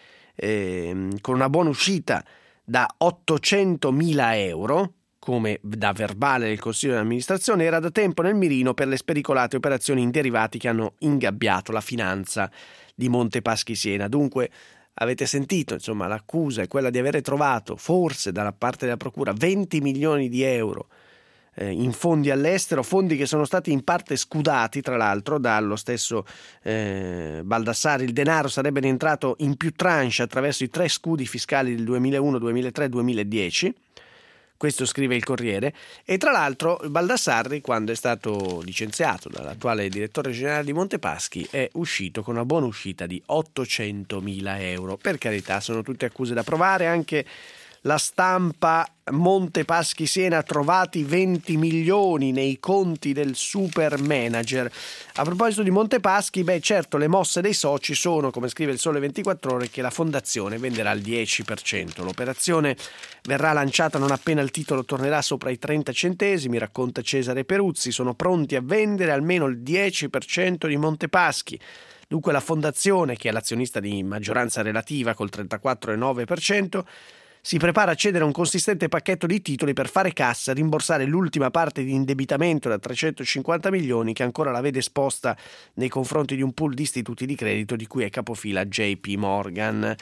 E: eh, con una buona uscita da ottocentomila euro, come da verbale del Consiglio di amministrazione, era da tempo nel mirino per le spericolate operazioni in derivati che hanno ingabbiato la finanza di Monte Paschi Siena. Dunque, avete sentito, insomma, l'accusa è quella di avere trovato, forse dalla parte della procura, venti milioni di euro eh, in fondi all'estero, fondi che sono stati in parte scudati, tra l'altro, dallo stesso eh, Baldassarri. Il denaro sarebbe rientrato in più tranche attraverso i tre scudi fiscali del duemilauno, duemilatré e duemiladieci. Questo scrive il Corriere. E tra l'altro Baldassarri, quando è stato licenziato dall'attuale direttore generale di Monte Paschi, è uscito con una buona uscita di ottocentomila euro. Per carità, sono tutte accuse da provare. Anche La Stampa: Monte Paschi Siena, trovati venti milioni nei conti del super manager. A proposito di Monte Paschi, beh certo, le mosse dei soci sono, come scrive il Sole ventiquattro Ore, che la fondazione venderà il dieci per cento. L'operazione verrà lanciata non appena il titolo tornerà sopra i trenta centesimi, racconta Cesare Peruzzi. Sono pronti a vendere almeno il dieci per cento di Monte Paschi. Dunque la fondazione, che è l'azionista di maggioranza relativa col trentaquattro virgola nove per cento, si prepara a cedere un consistente pacchetto di titoli per fare cassa e rimborsare l'ultima parte di indebitamento da trecentocinquanta milioni che ancora la vede esposta nei confronti di un pool di istituti di credito di cui è capofila J P Morgan.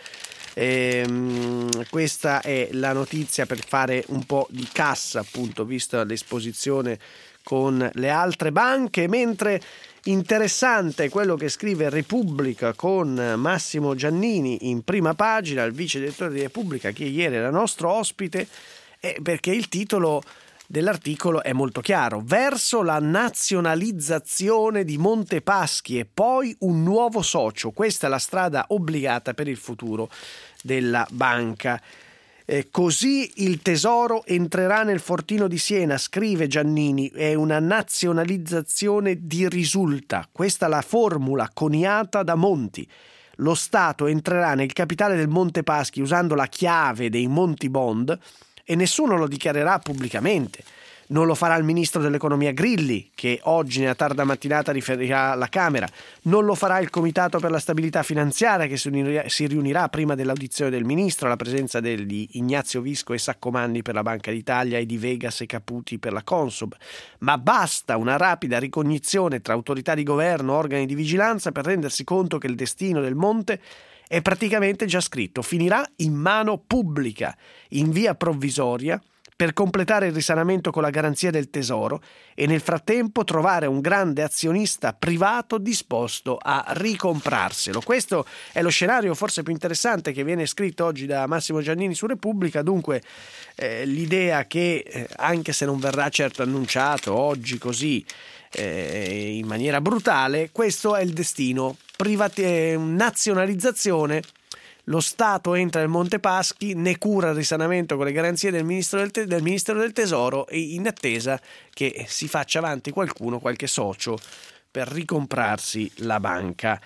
E: Ehm, questa è la notizia per fare un po' di cassa, appunto, vista l'esposizione con le altre banche, mentre interessante quello che scrive Repubblica con Massimo Giannini in prima pagina, il vice direttore di Repubblica, che ieri era nostro ospite, eh, perché il titolo dell'articolo è molto chiaro: verso la nazionalizzazione di Monte Paschi e poi un nuovo socio, questa è la strada obbligata per il futuro della banca. Eh, così il tesoro entrerà nel fortino di Siena, scrive Giannini, è una nazionalizzazione di risulta, questa è la formula coniata da Monti. Lo Stato entrerà nel capitale del Monte Paschi usando la chiave dei Monti Bond e nessuno lo dichiarerà pubblicamente. Non lo farà il ministro dell'economia Grilli, che oggi nella tarda mattinata riferirà alla Camera. Non lo farà il Comitato per la stabilità finanziaria, che si riunirà, si riunirà prima dell'audizione del ministro, alla presenza di Ignazio Visco e Saccomanni per la Banca d'Italia e di Vegas e Caputi per la Consob. Ma basta una rapida ricognizione tra autorità di governo, organi di vigilanza, per rendersi conto che il destino del Monte è praticamente già scritto. Finirà in mano pubblica, in via provvisoria, per completare il risanamento con la garanzia del Tesoro e nel frattempo trovare un grande azionista privato disposto a ricomprarselo. Questo è lo scenario forse più interessante che viene scritto oggi da Massimo Giannini su Repubblica. Dunque eh, l'idea che, eh, anche se non verrà certo annunciato oggi così eh, in maniera brutale, questo è il destino: privati- eh, nazionalizzazione. Lo Stato entra nel Monte Paschi, ne cura il risanamento con le garanzie del Ministro del, Te- del Ministero del Tesoro, e in attesa che si faccia avanti qualcuno, qualche socio, per ricomprarsi la banca.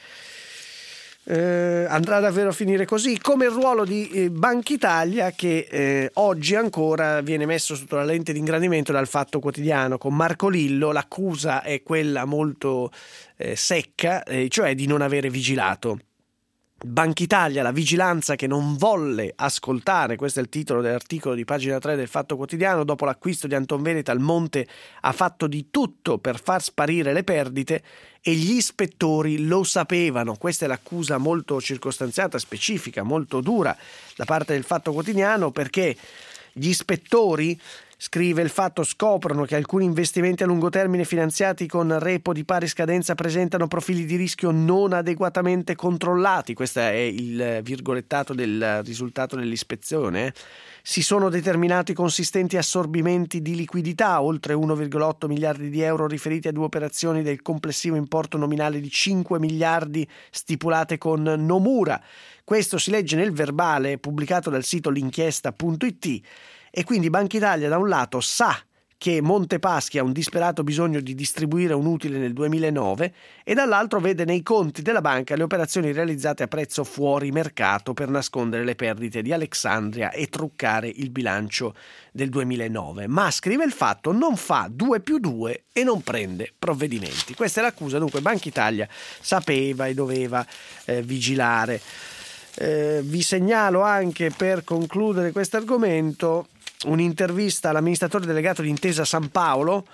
E: Eh, andrà davvero a finire così, come il ruolo di eh, Banca Italia, che eh, oggi ancora viene messo sotto la lente di ingrandimento dal Fatto Quotidiano con Marco Lillo. L'accusa è quella molto eh, secca, eh, cioè di non avere vigilato. Banca Italia, la vigilanza che non volle ascoltare, questo è il titolo dell'articolo di pagina tre del Fatto Quotidiano. Dopo l'acquisto di Antonveneta, il Monte ha fatto di tutto per far sparire le perdite e gli ispettori lo sapevano. Questa è l'accusa molto circostanziata, specifica, molto dura da parte del Fatto Quotidiano, perché gli ispettori, scrive il Fatto, scoprono che alcuni investimenti a lungo termine finanziati con repo di pari scadenza presentano profili di rischio non adeguatamente controllati. Questo è il virgolettato del risultato dell'ispezione. Si sono determinati consistenti assorbimenti di liquidità, oltre uno virgola otto miliardi di euro riferiti a due operazioni del complessivo importo nominale di cinque miliardi stipulate con Nomura. Questo si legge nel verbale pubblicato dal sito l'inchiesta punto it. E quindi Banca Italia da un lato sa che Monte Paschi ha un disperato bisogno di distribuire un utile nel duemilanove e dall'altro vede nei conti della banca le operazioni realizzate a prezzo fuori mercato per nascondere le perdite di Alexandria e truccare il bilancio del duemilanove. Ma, scrive il Fatto, non fa due più due e non prende provvedimenti. Questa è l'accusa. Dunque Banca Italia sapeva e doveva eh, vigilare. Eh, vi segnalo anche, per concludere questo argomento, un'intervista all'amministratore delegato di Intesa San Paolo,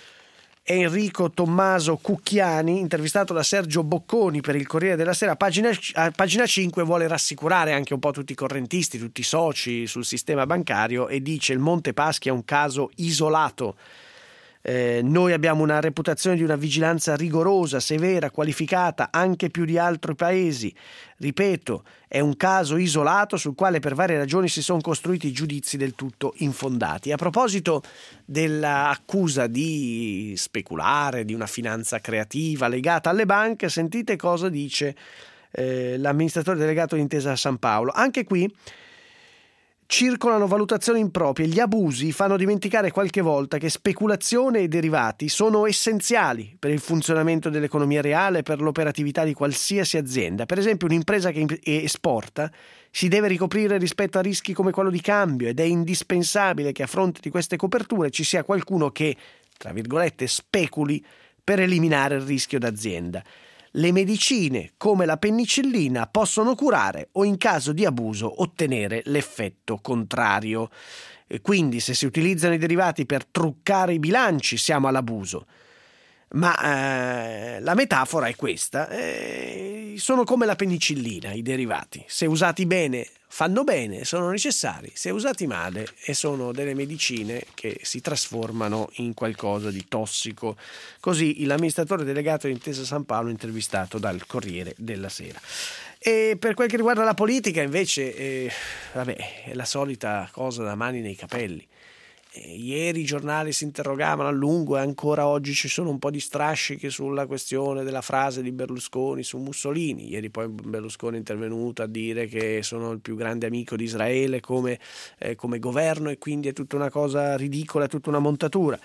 E: Enrico Tommaso Cucchiani, intervistato da Sergio Bocconi per il Corriere della Sera. Pagina, a pagina cinque vuole rassicurare anche un po' tutti i correntisti, tutti i soci sul sistema bancario, e dice: il Monte Paschi è un caso isolato. Eh, noi abbiamo una reputazione di una vigilanza rigorosa, severa, qualificata, anche più di altri paesi. Ripeto, è un caso isolato sul quale per varie ragioni si sono costruiti giudizi del tutto infondati. A proposito dell'accusa di speculare, di una finanza creativa legata alle banche, sentite cosa dice eh, l'amministratore delegato di Intesa San Paolo. Anche qui circolano valutazioni improprie. Gli abusi fanno dimenticare qualche volta che speculazione e derivati sono essenziali per il funzionamento dell'economia reale e per l'operatività di qualsiasi azienda. Per esempio, un'impresa che esporta si deve ricoprire rispetto a rischi come quello di cambio, ed è indispensabile che a fronte di queste coperture ci sia qualcuno che, tra virgolette, speculi per eliminare il rischio d'azienda. Le medicine, come la penicillina, possono curare o in caso di abuso ottenere l'effetto contrario. E quindi se si utilizzano i derivati per truccare i bilanci siamo all'abuso. Ma eh, la metafora è questa, eh, sono come la penicillina i derivati, se usati bene fanno bene, sono necessari, se usati male e sono delle medicine che si trasformano in qualcosa di tossico. Così l'amministratore delegato di Intesa San Paolo intervistato dal Corriere della Sera. E per quel che riguarda la politica invece, eh, vabbè, è la solita cosa da mani nei capelli. Ieri i giornali si interrogavano a lungo e ancora oggi ci sono un po' di strascichi sulla questione della frase di Berlusconi su Mussolini. Ieri poi Berlusconi è intervenuto a dire che sono il più grande amico di Israele come, eh, come governo e quindi è tutta una cosa ridicola, è tutta una montatura.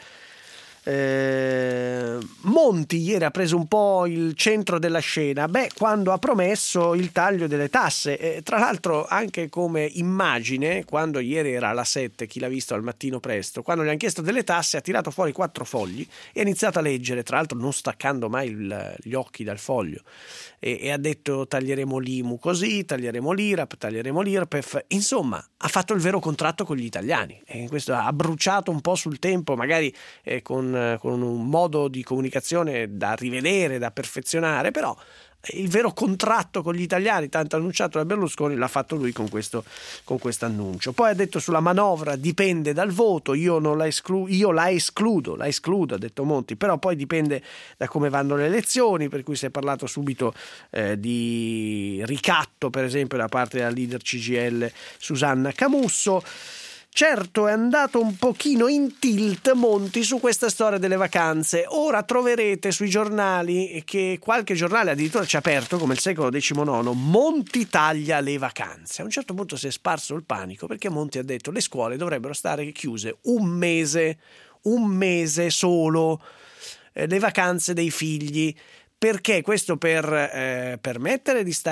E: Eh, Monti ieri ha preso un po' il centro della scena, beh, quando ha promesso il taglio delle tasse, eh, tra l'altro anche come immagine, quando ieri era alla sette, chi l'ha visto al mattino presto, quando gli hanno chiesto delle tasse ha tirato fuori quattro fogli e ha iniziato a leggere, tra l'altro non staccando mai il, gli occhi dal foglio, e, e ha detto taglieremo l'I M U così, taglieremo l'I R A P, taglieremo l'I R P E F, insomma ha fatto il vero contratto con gli italiani, e questo ha bruciato un po' sul tempo, magari eh, con con un modo di comunicazione da rivedere, da perfezionare, però il vero contratto con gli italiani, tanto annunciato da Berlusconi, l'ha fatto lui con questo con questo annuncio. Poi ha detto sulla manovra dipende dal voto, io non la esclu- io la escludo, la escludo, ha detto Monti, però poi dipende da come vanno le elezioni, per cui si è parlato subito eh, di ricatto, per esempio, da parte della leader C G I L Susanna Camusso. Certo è andato un pochino in tilt Monti su questa storia delle vacanze. Ora troverete sui giornali che qualche giornale addirittura ci ha aperto, come il Secolo diciannove, Monti taglia le vacanze. A un certo punto si è sparso il panico perché Monti ha detto le scuole dovrebbero stare chiuse un mese, un mese solo, eh, le vacanze dei figli. Perché questo per eh, permettere di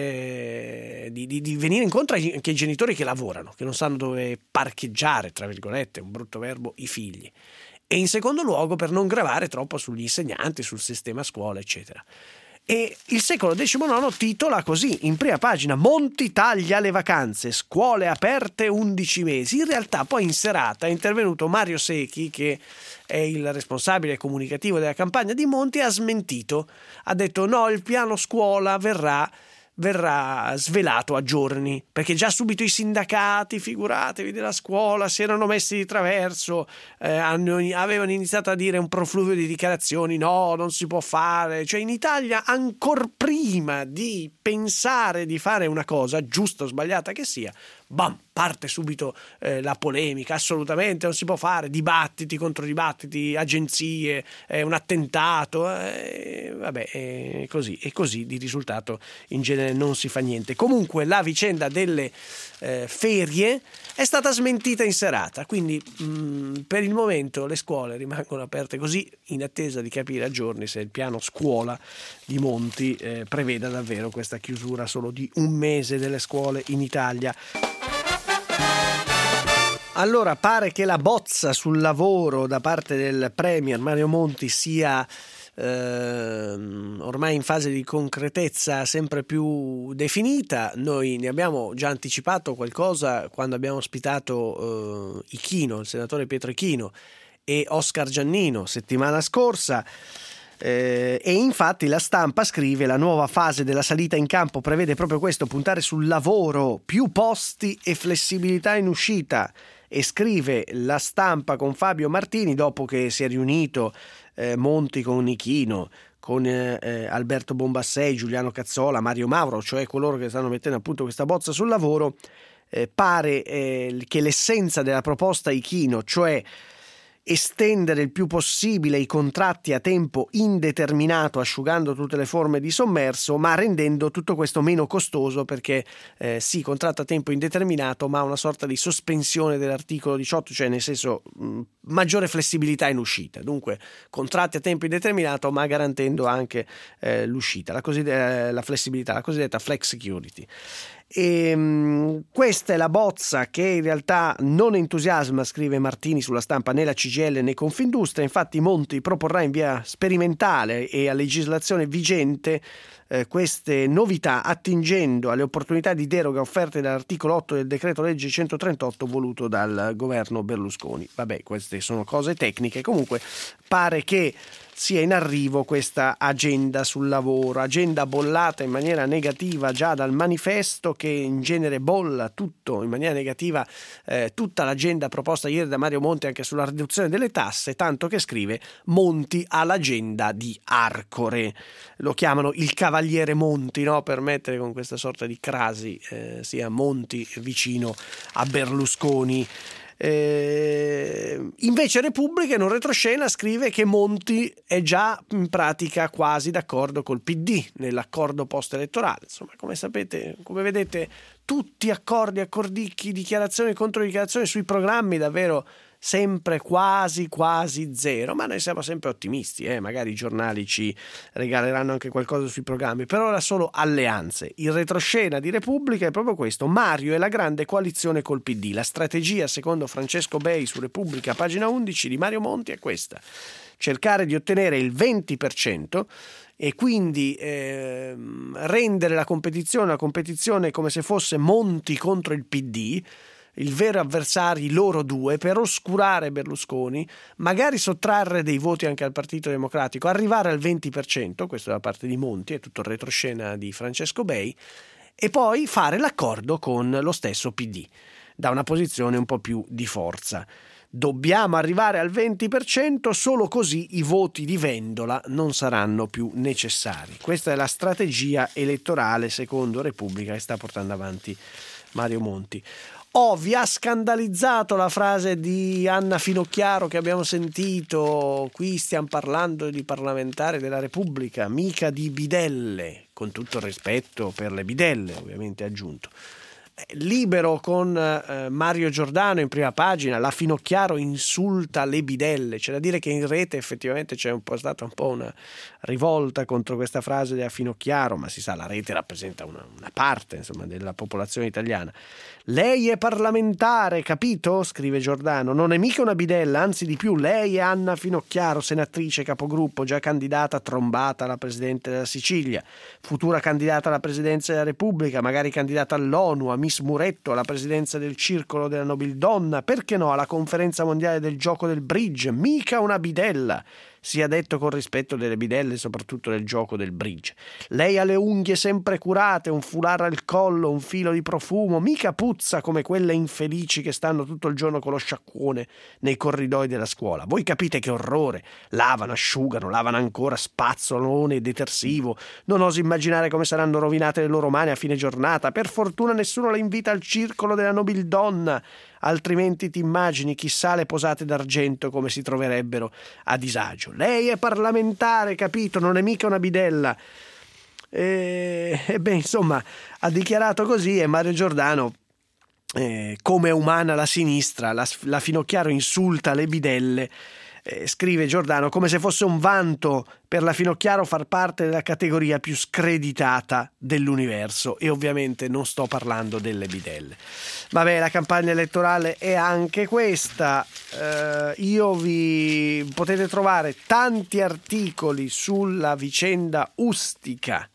E: stare di, di, di venire incontro anche ai genitori che lavorano, che non sanno dove parcheggiare, tra virgolette, un brutto verbo, i figli, e in secondo luogo per non gravare troppo sugli insegnanti, sul sistema scuola, eccetera. E il Secolo diciannove titola così in prima pagina: Monti taglia le vacanze, scuole aperte undici mesi. In realtà poi in serata è intervenuto Mario Secchi, che è il responsabile comunicativo della campagna di Monti, ha smentito, ha detto no, il piano scuola verrà verrà svelato a giorni, perché già subito i sindacati, figuratevi, della scuola si erano messi di traverso, eh, hanno, avevano iniziato a dire un profluvio di dichiarazioni, no, non si può fare, cioè in Italia ancor prima di pensare di fare una cosa, giusta o sbagliata che sia, bam, parte subito eh, la polemica, assolutamente non si può fare, dibattiti contro dibattiti, agenzie, eh, un attentato, eh, vabbè, è così, e così di risultato in genere non si fa niente. Comunque la vicenda delle eh, ferie è stata smentita in serata, quindi mh, per il momento le scuole rimangono aperte così, in attesa di capire a giorni se il piano scuola di Monti eh, preveda davvero questa chiusura solo di un mese delle scuole in Italia. Allora, pare che la bozza sul lavoro da parte del Premier Mario Monti sia eh, ormai in fase di concretezza sempre più definita. Noi ne abbiamo già anticipato qualcosa quando abbiamo ospitato eh, Ichino, il senatore Pietro Ichino, e Oscar Giannino settimana scorsa. Eh, e infatti la Stampa scrive: la nuova fase della salita in campo prevede proprio questo, puntare sul lavoro, più posti e flessibilità in uscita. E scrive la Stampa con Fabio Martini, dopo che si è riunito eh, Monti con Ichino, con eh, Alberto Bombassei, Giuliano Cazzola, Mario Mauro, cioè coloro che stanno mettendo appunto questa bozza sul lavoro. Eh, pare eh, che l'essenza della proposta Ichino, cioè estendere il più possibile i contratti a tempo indeterminato, asciugando tutte le forme di sommerso, ma rendendo tutto questo meno costoso, perché eh, sì, contratto a tempo indeterminato, ma una sorta di sospensione dell'articolo diciotto, cioè nel senso mh, maggiore flessibilità in uscita. Dunque contratti a tempo indeterminato, ma garantendo anche eh, l'uscita, la, cosidd- la flessibilità, la cosiddetta flex security. E, mh, questa è la bozza che in realtà non entusiasma, scrive Martini sulla Stampa, né la C G I L né Confindustria. Infatti Monti proporrà in via sperimentale e a legislazione vigente eh, queste novità, attingendo alle opportunità di deroga offerte dall'articolo otto del decreto legge centotrentotto voluto dal governo Berlusconi. Vabbè, queste sono cose tecniche, comunque pare che sia in arrivo questa agenda sul lavoro, agenda bollata in maniera negativa già dal manifesto, che in genere bolla tutto in maniera negativa, eh, tutta l'agenda proposta ieri da Mario Monti anche sulla riduzione delle tasse, tanto che scrive: Monti ha l'agenda di Arcore. Lo chiamano il Cavaliere Monti, no? Per mettere con questa sorta di crasi eh, sia Monti vicino a Berlusconi. Eh, invece Repubblica in un retroscena scrive che Monti è già in pratica quasi d'accordo col P D nell'accordo post-elettorale. Insomma, come sapete, come vedete, tutti accordi, accordicchi, dichiarazioni contro dichiarazioni sui programmi, davvero sempre quasi quasi zero, ma noi siamo sempre ottimisti, eh? Magari i giornali ci regaleranno anche qualcosa sui programmi. Per ora solo alleanze. Il retroscena di Repubblica è proprio questo: Mario e la grande coalizione col P D. La strategia, secondo Francesco Bei su Repubblica, pagina undici, di Mario Monti è questa: cercare di ottenere il venti per cento e quindi eh, rendere la competizione una competizione come se fosse Monti contro il P D, il vero avversari loro due, per oscurare Berlusconi, magari sottrarre dei voti anche al Partito Democratico, arrivare al venti per cento, questo è da parte di Monti, è tutto il retroscena di Francesco Bei, e poi fare l'accordo con lo stesso P D, da una posizione un po' più di forza. Dobbiamo arrivare al venti per cento, solo così i voti di Vendola non saranno più necessari. Questa è la strategia elettorale, secondo Repubblica, che sta portando avanti Mario Monti. Oh, vi ha scandalizzato la frase di Anna Finocchiaro che abbiamo sentito? Qui stiamo parlando di parlamentari della Repubblica, mica di bidelle, con tutto il rispetto per le bidelle, ovviamente aggiunto. Libero con eh, Mario Giordano in prima pagina, la Finocchiaro insulta le bidelle. C'è da dire che in rete effettivamente c'è un po' stata un po' una rivolta contro questa frase della Finocchiaro, ma si sa, la rete rappresenta una, una parte, insomma, della popolazione italiana. Lei è parlamentare, capito? Scrive Giordano. Non è mica una bidella, anzi di più, lei è Anna Finocchiaro, senatrice capogruppo, già candidata trombata alla Presidente della Sicilia, futura candidata alla Presidenza della Repubblica, magari candidata all'ONU, a Miss Muretto, alla Presidenza del Circolo della Nobildonna, perché no, alla Conferenza Mondiale del Gioco del Bridge, mica una bidella. Sia detto con rispetto delle bidelle, soprattutto del gioco del bridge. Lei ha le unghie sempre curate, un foulard al collo, un filo di profumo, mica puzza come quelle infelici che stanno tutto il giorno con lo sciacquone nei corridoi della scuola. Voi capite che orrore? Lavano, asciugano, lavano ancora, spazzolone, detersivo. Non oso immaginare come saranno rovinate le loro mani a fine giornata. Per fortuna nessuno la invita al Circolo della Nobildonna, altrimenti ti immagini chissà le posate d'argento come si troverebbero a disagio. Lei è parlamentare, capito? Non è mica una bidella. E, e beh, insomma, ha dichiarato così, e Mario Giordano, eh, come è umana la sinistra, la, la Finocchiaro insulta le bidelle. Eh, scrive Giordano, come se fosse un vanto per la Finocchiaro far parte della categoria più screditata dell'universo, e ovviamente non sto parlando delle bidelle. Vabbè, la campagna elettorale è anche questa. Eh, io vi potete trovare tanti articoli sulla vicenda Ustica.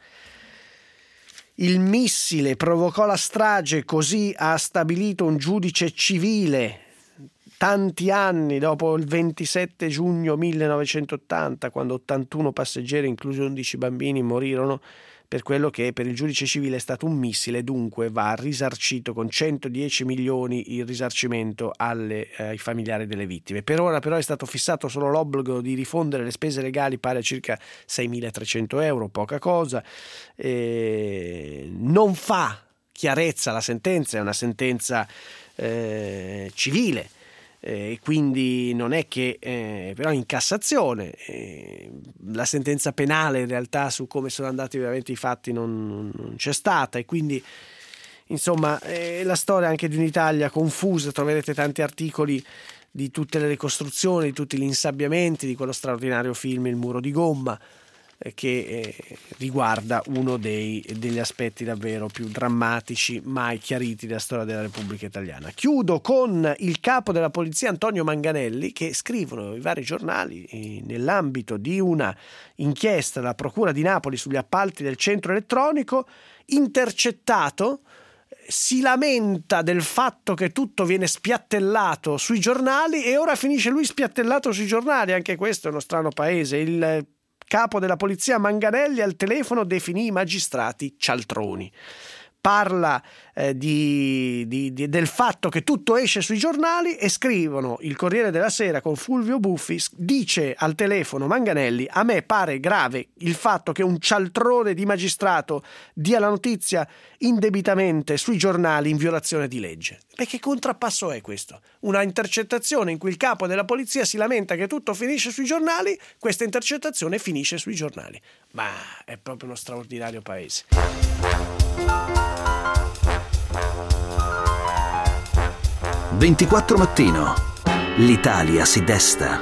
E: Il missile provocò la strage, così ha stabilito un giudice civile. Tanti anni dopo il ventisette giugno millenovecentottanta, quando ottantuno passeggeri, inclusi undici bambini, morirono per quello che per il giudice civile è stato un missile, dunque va risarcito con centodieci milioni il risarcimento alle, eh, ai familiari delle vittime. Per ora però è stato fissato solo l'obbligo di rifondere le spese legali pari a circa seimilatrecento euro, poca cosa. Eh, non fa chiarezza la sentenza, è una sentenza eh, civile. E eh, quindi non è che eh, però in Cassazione eh, la sentenza penale in realtà su come sono andati veramente i fatti non, non c'è stata, e quindi insomma eh, la storia anche di un'Italia confusa. Troverete tanti articoli di tutte le ricostruzioni, di tutti gli insabbiamenti, di quello straordinario film Il muro di gomma, eh, che eh, riguarda uno dei, degli aspetti davvero più drammatici mai chiariti della storia della Repubblica Italiana. Chiudo con il capo della polizia Antonio Manganelli, che scrivono i vari giornali eh, nell'ambito di una inchiesta della Procura di Napoli sugli appalti del centro elettronico, intercettato, si lamenta del fatto che tutto viene spiattellato sui giornali e ora finisce lui spiattellato sui giornali. Anche questo è uno strano paese. Il capo della polizia Manganelli al telefono definì i magistrati cialtroni. Parla eh, di, di, di, del fatto che tutto esce sui giornali e scrivono il Corriere della Sera con Fulvio Buffi, dice al telefono Manganelli: a me pare grave il fatto che un cialtrone di magistrato dia la notizia indebitamente sui giornali in violazione di legge. E che contrappasso è questo? Una intercettazione in cui il capo della polizia si lamenta che tutto finisce sui giornali, questa intercettazione finisce sui giornali. Ma è proprio uno straordinario paese.
A: ventiquattro Mattino. L'Italia si desta.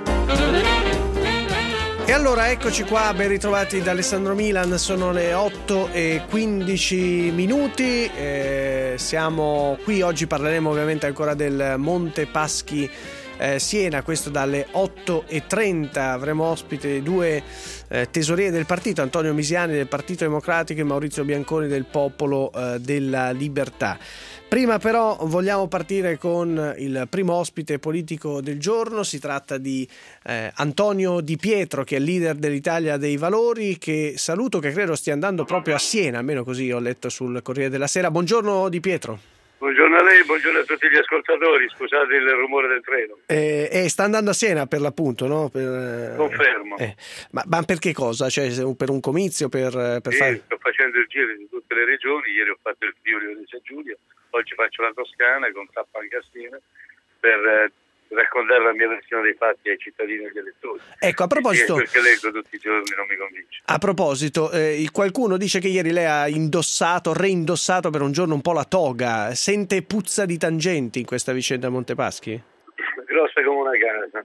E: E allora eccoci qua, ben ritrovati da Alessandro Milan, sono le otto e quindici minuti, eh, siamo qui, oggi parleremo ovviamente ancora del Monte Paschi eh, Siena, questo dalle otto e trenta, avremo ospite due eh, tesorieri del partito, Antonio Misiani del Partito Democratico e Maurizio Bianconi del Popolo eh, della Libertà. Prima però vogliamo partire con il primo ospite politico del giorno, si tratta di eh, Antonio Di Pietro, che è il leader dell'Italia dei Valori, che saluto, che credo stia andando proprio a Siena, almeno così ho letto sul Corriere della Sera. Buongiorno Di Pietro.
B: Buongiorno a lei, buongiorno a tutti gli ascoltatori, scusate il rumore del treno.
E: Eh, eh, sta andando a Siena per l'appunto, no? Per,
B: Confermo.
E: Eh, ma, ma per che cosa? Cioè, per un comizio? Per, per
B: sì,
E: fare...
B: sto facendo il giro di tutte le regioni, ieri ho fatto il Friuli Venezia Giulia, oggi faccio la Toscana con tappa anche a Siena per eh, raccontare la mia versione dei fatti ai cittadini e agli elettori.
E: Ecco, a proposito,
B: perché leggo tutti i giorni non mi convince.
E: A proposito, eh, qualcuno dice che ieri lei ha indossato, reindossato per un giorno un po' la toga. Sente puzza di tangenti in questa vicenda a Montepaschi?
B: Grossa come una casa.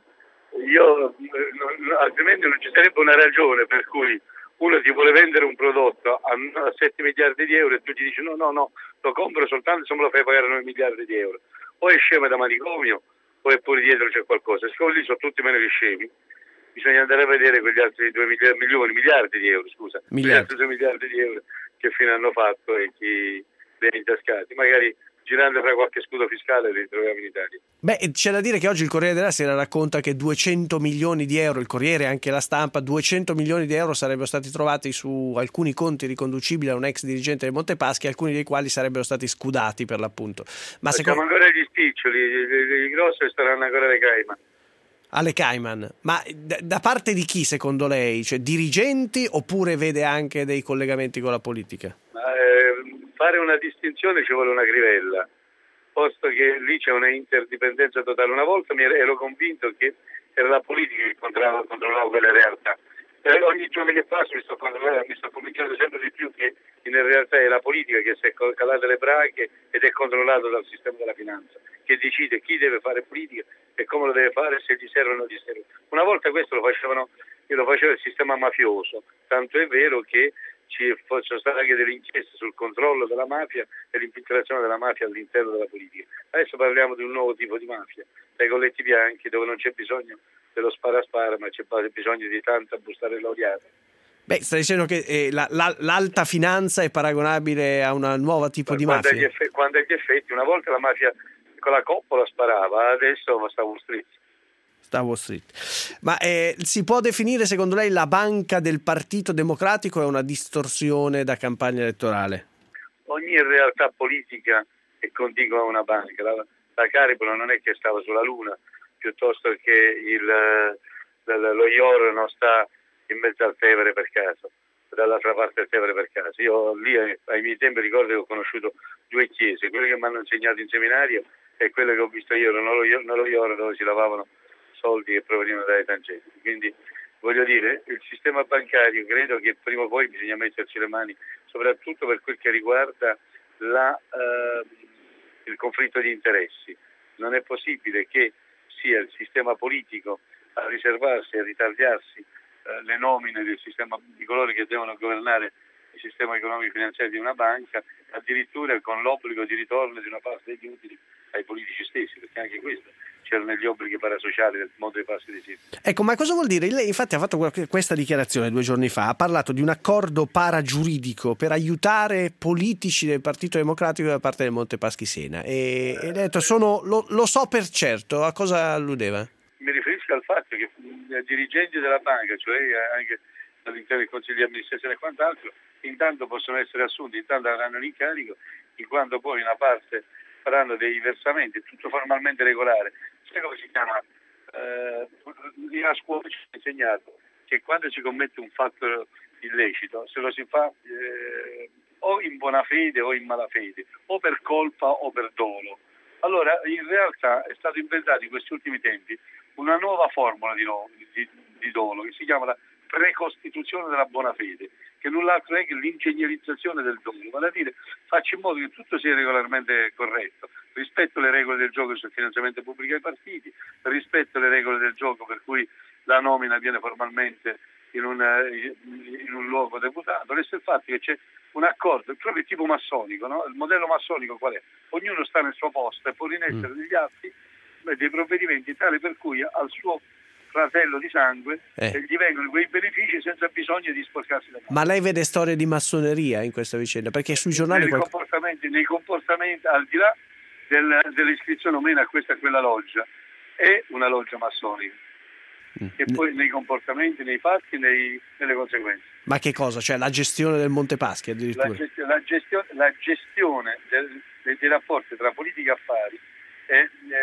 B: Io, non, altrimenti non ci sarebbe una ragione per cui uno ti vuole vendere un prodotto a, a sette miliardi di euro e tu gli dici no, no, no, lo compro soltanto se me lo fai pagare nove miliardi di euro. O è scemo da manicomio o eppure dietro c'è qualcosa. Siccome lì sono tutti meno che scemi, bisogna andare a vedere quegli altri due milioni, miliardi di euro, scusa, miliardi. Gli altri due miliardi di euro che fine hanno fatto e chi li ha intascati. Magari girando fra qualche scudo fiscale li ritroviamo in Italia.
E: Beh, c'è da dire che oggi il Corriere della Sera racconta che duecento milioni di euro, il Corriere e anche la Stampa, duecento milioni di euro sarebbero stati trovati su alcuni conti riconducibili a un ex dirigente del Montepaschi, alcuni dei quali sarebbero stati scudati per l'appunto. Ma
B: secondo... Siamo ancora agli spiccioli, i grossi staranno ancora alle Cayman.
E: Alle Cayman, ma da, da parte di chi secondo lei? Cioè dirigenti oppure vede anche dei collegamenti con la politica?
B: Eh, fare una distinzione ci vuole una crivella, posto che lì c'è una interdipendenza totale. Una volta mi ero convinto che era la politica che controllava, controllava quelle realtà. Eh, ogni giorno che passo mi sto, mi sto convincendo sempre di più che in realtà è la politica che si è calata le brache ed è controllata dal sistema della finanza, che decide chi deve fare politica e come lo deve fare, se gli serve o non gli serve. Una volta questo lo facevano, lo faceva il sistema mafioso, tanto è vero che ci sono state anche delle inchieste sul controllo della mafia e l'infiltrazione della mafia all'interno della politica. Adesso parliamo di un nuovo tipo di mafia, dai colletti bianchi, dove non c'è bisogno dello spara spara, ma c'è bisogno di tanta bustare laureata.
E: Beh, sta dicendo che eh, la, la, l'alta finanza è paragonabile a un nuovo tipo ma di
B: quando
E: mafia?
B: Gli effetti, quando agli effetti, una volta la mafia con la coppola sparava, adesso sta Wall Street.
E: Sta Wall Street. Ma eh, si può definire secondo lei la banca del Partito Democratico è una distorsione da campagna elettorale?
B: Ogni realtà politica è contigua a una banca. La, la Caripolo non è che stava sulla Luna, piuttosto che il, lo Ioro non sta in mezzo al Tevere per caso, dall'altra parte del Tevere per caso. Io lì ai miei tempi ricordo che ho conosciuto due chiese, quelle che mi hanno insegnato in seminario e quelle che ho visto io, non lo, non lo Ioro dove si lavavano soldi che provenivano dai tangenti. Quindi voglio dire, il sistema bancario credo che prima o poi bisogna metterci le mani, soprattutto per quel che riguarda la, eh, il conflitto di interessi. Non è possibile che sia il sistema politico a riservarsi e a ritagliarsi eh, le nomine del sistema, di coloro che devono governare il sistema economico finanziario di una banca, addirittura con l'obbligo di ritorno di una parte degli utili ai politici stessi, perché anche questo c'erano gli obblighi parasociali del mondo dei passi di Siena.
E: Ecco, ma cosa vuol dire? Lei infatti ha fatto questa dichiarazione due giorni fa, ha parlato di un accordo paragiuridico per aiutare politici del Partito Democratico da parte del Monte Paschi Siena e ha detto sono, lo, lo so per certo. A cosa alludeva?
B: Mi riferisco al fatto che i dirigenti della banca, cioè anche all'interno del Consiglio di amministrazione e quant'altro, intanto possono essere assunti, intanto avranno l'incarico, in quanto poi una parte faranno dei versamenti, tutto formalmente regolare. Sai come si chiama? Eh, a scuola ci ha insegnato che quando si commette un fatto illecito, se lo si fa eh, o in buona fede o in malafede, o per colpa o per dolo. Allora, in realtà è stato inventato in questi ultimi tempi una nuova formula di, no, di, di dolo che si chiama la precostituzione della buona fede, che null'altro è che l'ingegnerizzazione del dolo, vale a dire faccia in modo che tutto sia regolarmente corretto, rispetto alle regole del gioco sul finanziamento pubblico ai partiti, rispetto alle regole del gioco per cui la nomina viene formalmente in un, in un luogo deputato, resta il fatto che c'è un accordo proprio tipo massonico, no? Il modello massonico qual è? Ognuno sta nel suo posto e può rinessere mm. degli atti, dei provvedimenti tali per cui al suo fratello di sangue eh. e gli vengono quei benefici senza bisogno di sporcarsi la mano.
E: Ma lei vede storie di massoneria in questa vicenda? Perché sui giornali
B: nei,
E: qualche...
B: comportamenti, nei comportamenti al di là del, dell'iscrizione o meno a questa e quella loggia è una loggia massonica mm. e poi nei comportamenti, nei fatti, nei, nelle conseguenze.
E: Ma che cosa? Cioè la gestione del Monte Paschi addirittura?
B: La gestione, la gestione, la gestione del, dei, dei rapporti tra politica e affari È,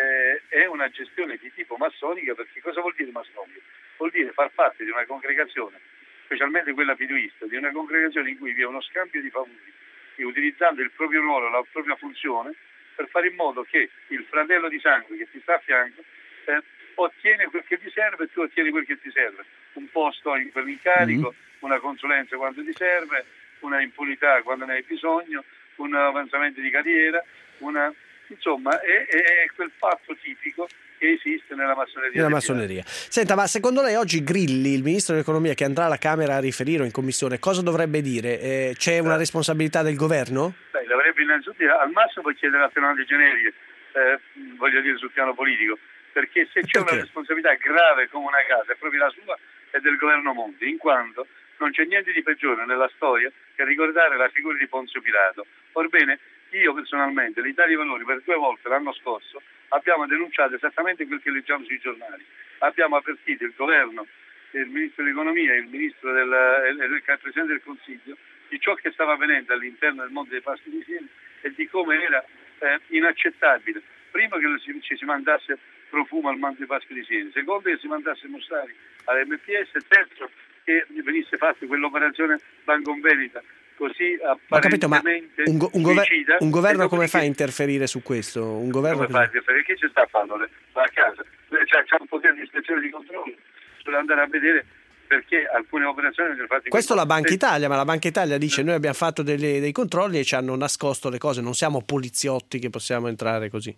B: è una gestione di tipo massonica, perché cosa vuol dire massonica? Vuol dire far parte di una congregazione, specialmente quella piduista, di una congregazione in cui vi è uno scambio di favori, e utilizzando il proprio ruolo, la propria funzione, per fare in modo che il fratello di sangue che ti sta a fianco eh, ottiene quel che ti serve e tu ottieni quel che ti serve. Un posto in quell'incarico, mm-hmm. una consulenza quando ti serve, una impunità quando ne hai bisogno, un avanzamento di carriera, una... Insomma, è, è quel fatto tipico che esiste nella massoneria.
E: Nella massoneria. Senta, ma secondo lei oggi Grilli, il ministro dell'economia che andrà alla Camera a riferire o in commissione, cosa dovrebbe dire? Eh, c'è una responsabilità del governo?
B: Beh, dovrebbe innanzitutto al massimo poi chiedere attenuanti generiche, eh, voglio dire sul piano politico, perché se c'è perché? una responsabilità grave come una casa, è proprio la sua e del governo Monti, in quanto non c'è niente di peggiore nella storia che ricordare la figura di Ponzio Pilato. Orbene, io personalmente, l'Italia dei Valori, per due volte l'anno scorso abbiamo denunciato esattamente quel che leggiamo sui giornali. Abbiamo avvertito il governo, il ministro dell'economia e il ministro del, il, il presidente del Consiglio di ciò che stava avvenendo all'interno del mondo dei passi di Siena e di come era eh, inaccettabile. Primo che ci, ci si mandasse profumo al mondo dei passi di Siena, secondo che si mandasse mostari all'M P S, terzo che venisse fatta quell'operazione Banconveneta così apparentemente
E: un, go- un, gover- un governo come fa a interferire su questo? Un governo
B: come fa a interferire? Che ci sta a fare? Va a casa, c'è, c'è un potere di ispezione di controllo per andare a vedere perché alcune operazioni vengono fatte.
E: Questo la Banca Italia, ma la Banca Italia dice noi abbiamo fatto delle, dei controlli e ci hanno nascosto le cose, non siamo poliziotti che possiamo entrare così.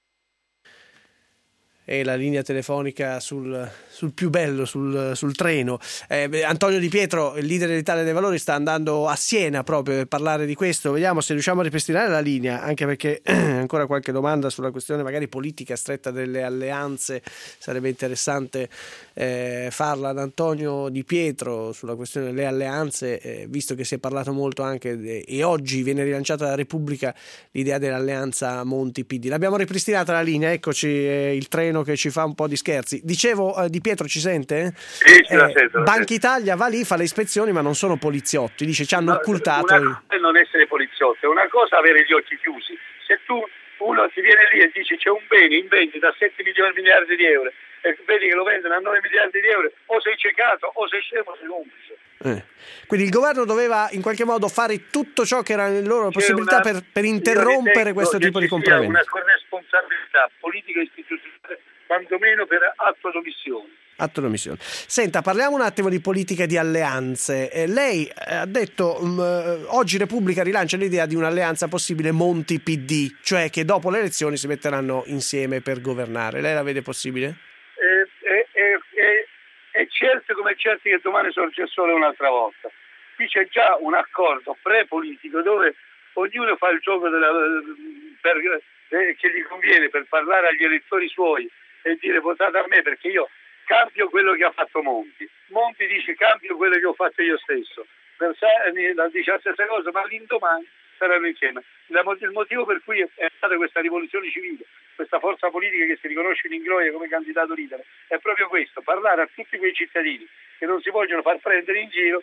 E: E la linea telefonica sul, sul più bello, sul, sul treno. Eh, Antonio Di Pietro, il leader dell'Italia dei Valori, sta andando a Siena proprio per parlare di questo. Vediamo se riusciamo a ripristinare la linea, anche perché ancora qualche domanda sulla questione magari politica stretta delle alleanze. Sarebbe interessante eh, farla ad Antonio Di Pietro sulla questione delle alleanze, eh, visto che si è parlato molto anche de- e oggi viene rilanciata da Repubblica l'idea dell'alleanza Monti-P D. L'abbiamo ripristinata la linea, eccoci eh, il treno che ci fa un po' di scherzi. Dicevo, eh, Di Pietro ci sente?
B: Sì, ci
E: eh,
B: sento,
E: Banca Italia va lì, fa le ispezioni, ma non sono poliziotti. Dice ci hanno
B: no,
E: occultato.
B: Una cosa è non essere poliziotto, è una cosa avere gli occhi chiusi. Se tu uno ti viene lì e dici c'è un bene in vendita a sette milioni miliardi di euro e vedi che lo vendono a nove miliardi di euro, o sei ciecato o sei scemo o sei complice.
E: Eh. Quindi il governo doveva in qualche modo fare tutto ciò che era nelle loro C'è possibilità una, per, per interrompere questo tipo di compravendita.
B: Una corresponsabilità politica e istituzionale, quantomeno per atto d'omissione.
E: Atto d'omissione. Senta, parliamo un attimo di politica di alleanze. Eh, lei ha detto um, oggi Repubblica rilancia l'idea di un'alleanza possibile Monti-P D, cioè che dopo le elezioni si metteranno insieme per governare. Lei la vede possibile?
B: Eh, eh, eh, eh, è certo come certi che domani sorge il sole un'altra volta. Qui c'è già un accordo pre-politico dove ognuno fa il gioco della, per, eh, che gli conviene per parlare agli elettori suoi e dire votate a me perché io cambio quello che ha fatto Monti. Monti dice cambio quello che ho fatto io stesso. Bersani dice la stessa cosa, ma l'indomani saranno insieme. Il motivo per cui è stata questa rivoluzione civile, questa forza politica che si riconosce in Ingroia come candidato leader, è proprio questo, parlare a tutti quei cittadini che non si vogliono far prendere in giro.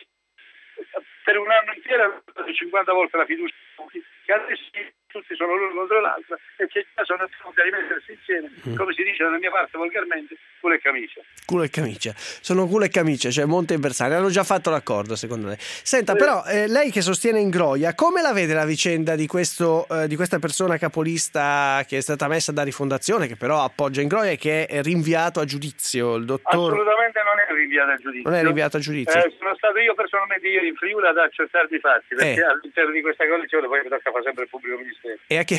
B: Per un anno intero hanno dato cinquanta volte la fiducia, che adesso tutti sono l'uno contro l'altro e che già sono pronti a rimettersi insieme, mm. come si dice dalla mia parte volgarmente, culo e camicia.
E: Culo e camicia, sono culo e camicia, cioè Monti e Bersani hanno già fatto l'accordo secondo lei. Senta, sì. Però eh, lei che sostiene Ingroia, come la vede la vicenda di questo eh, di questa persona capolista che è stata messa da Rifondazione, che però appoggia Ingroia e che è rinviato a giudizio? Il dottor...
B: Assolutamente non è rinviato a giudizio.
E: Non è rinviato a giudizio.
B: Eh, sono stato io personalmente ieri in Friuli ad accertare i fatti, perché eh. all'interno di questa coalizione poi mi tocca fare sempre il pubblico ministero.
E: E anche,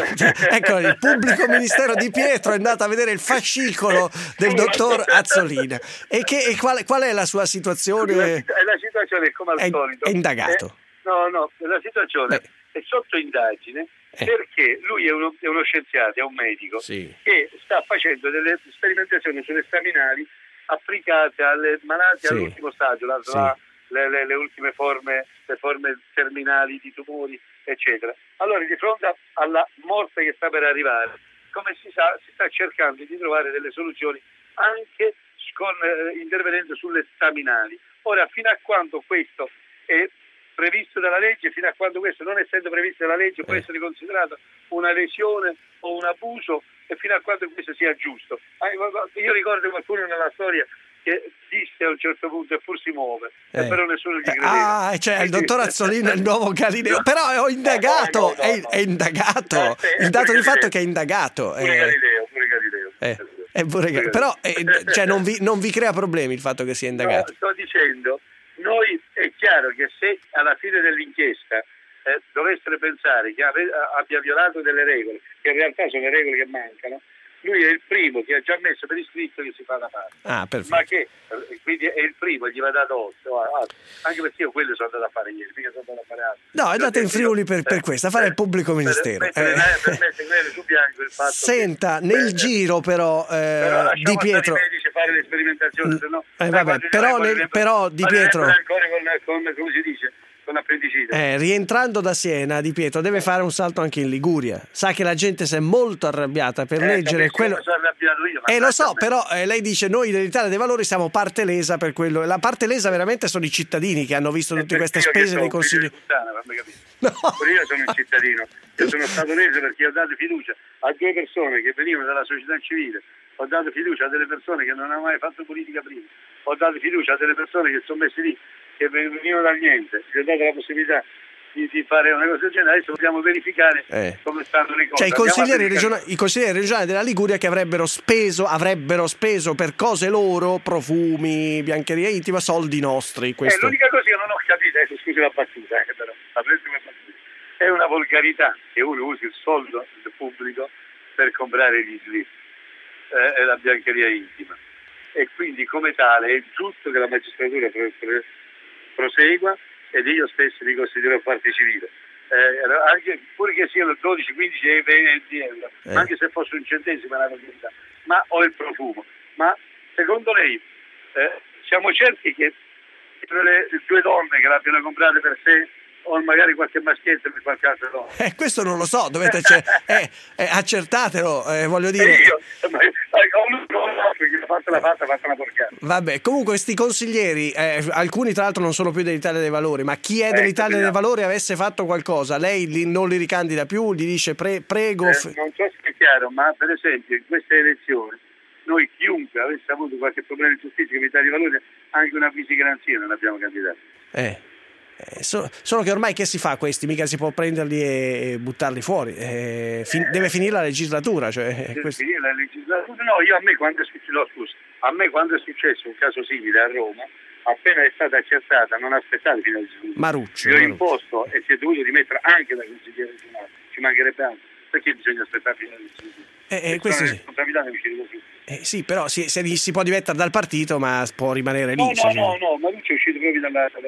E: ecco, il pubblico ministero Di Pietro è andato a vedere il fascicolo del dottor Azzolina. E, che, e qual, qual è la sua situazione?
B: La, la situazione è come al
E: è,
B: solito.
E: È indagato.
B: Eh, no, no, la situazione Beh. è sotto indagine eh. perché lui è uno, è uno scienziato, è un medico
E: sì.
B: che sta facendo delle sperimentazioni sulle staminali applicate alle malati sì. all'ultimo stadio, la, sì. la, le, le, le ultime forme, le forme terminali di tumori, eccetera. Allora, di fronte alla morte che sta per arrivare, come si sa, si sta cercando di trovare delle soluzioni anche con, eh, intervenendo sulle staminali. Ora, fino a quando questo è previsto dalla legge, fino a quando questo non essendo previsto dalla legge può essere considerato una lesione o un abuso, e fino a quando questo sia giusto. Io ricordo qualcuno nella storia che disse a un certo punto eppur si muove, eh. però nessuno gli credeva.
E: Ah, cioè il dottor Azzolina è il nuovo Galileo, però ho indagato, no, no, no, è, è indagato, eh, il dato di fatto è che è indagato.
B: Pure eh. Galileo, pure Galileo.
E: Eh. È pure Galileo. Però eh, cioè, non, vi, non vi crea problemi il fatto che sia indagato?
B: No, sto dicendo, noi è chiaro che se alla fine dell'inchiesta eh, dovessero pensare che ave, abbia violato delle regole, che in realtà sono le regole che mancano, lui è il primo che ha già messo per iscritto che si fa da parte,
E: ah,
B: ma che quindi è il primo, gli va dato otto, anche perché io quello sono andato a fare ieri, mica sono andato a fare altro.
E: No, è andato in Friuli per, per questo, a fare il pubblico ministero.
B: Per, per, per, per mettere quello su bianco il fatto.
E: Senta, che, nel eh, giro però, eh,
B: però
E: Di Pietro...
B: fare le sperimentazioni, se no,
E: eh, vabbè, però, nel, però Di Pietro...
B: ancora con, con, come si dice? Con appendicite.
E: Eh, rientrando da Siena, Di Pietro deve fare un salto anche in Liguria. Sa che la gente si è molto arrabbiata per
B: eh,
E: leggere quello.
B: Sono arrabbiato io,
E: eh, lo so, però eh, lei dice noi dell'Italia dei Valori siamo parte lesa per quello. La parte lesa veramente sono i cittadini che hanno visto tutte queste spese dei consigli.
B: No. Io sono un cittadino, io sono stato leso perché ho dato fiducia a due persone che venivano dalla società civile, ho dato fiducia a delle persone che non hanno mai fatto politica prima, ho dato fiducia a delle persone che sono messe lì, che venivano dal niente, gli ho dato la possibilità di, di fare una cosa del genere. Adesso dobbiamo verificare eh. come stanno le cose.
E: Cioè i consiglieri, regionali, i consiglieri regionali della Liguria che avrebbero speso avrebbero speso per cose loro, profumi, biancheria intima, soldi nostri. Questo.
B: Eh, l'unica cosa che non ho capito, eh, scusi la battuta, eh, però, la prossima battuta, è una volgarità che uno usi il soldo del pubblico per comprare gli slip eh, e la biancheria intima, e quindi come tale è giusto che la magistratura pre- pre- prosegua ed io stesso mi considero parte civile, eh, anche pure che siano dodici, quindici e venti euro, eh. anche se fosse un centesimo la possibilità, ma ho il profumo. Ma secondo lei eh, siamo certi che le due donne che l'abbiano comprate per sé o magari qualche maschietto per qualche altra donna?
E: Eh, questo non lo so, dovete cioè, eh, eh, accertatelo, eh, voglio dire.
B: E io, ma, ha fatto la fatta, ha fatto una porcata.
E: Vabbè, comunque questi consiglieri, eh, alcuni tra l'altro non sono più dell'Italia dei Valori, ma chi è eh, dell'Italia dei Valori avesse fatto qualcosa, lei li, non li ricandida più, gli dice pre, prego.
B: Eh, non so se è chiaro, ma per esempio in queste elezioni noi chiunque avesse avuto qualche problema di giustizia in Italia dei Valori, anche una avvisi garanzia non abbiamo candidato.
E: Eh. Eh, so, solo che ormai che si fa questi? Mica si può prenderli e, e buttarli fuori. Eh, fin, deve finire la legislatura. Cioè,
B: deve
E: questo...
B: finire la legislatura. No, io a me quando è successo, no, scusa, a me quando è successo un caso simile a Roma, appena è stata accertata, non aspettate fino al giugno.
E: Marucci.
B: Io ho
E: Marucci.
B: imposto e si è dovuto dimettere anche da consigliere regionale, ci mancherebbe altro. perché bisogna aspettare fino alle elezioni?
E: Eh, eh, questo sì.
B: Responsabilità deve uscire così.
E: Eh, sì, però si, se si può dimettere dal partito, ma può rimanere lì.
B: No, no,
E: cioè,
B: no, no, ma lui è uscito proprio dalla, dalla...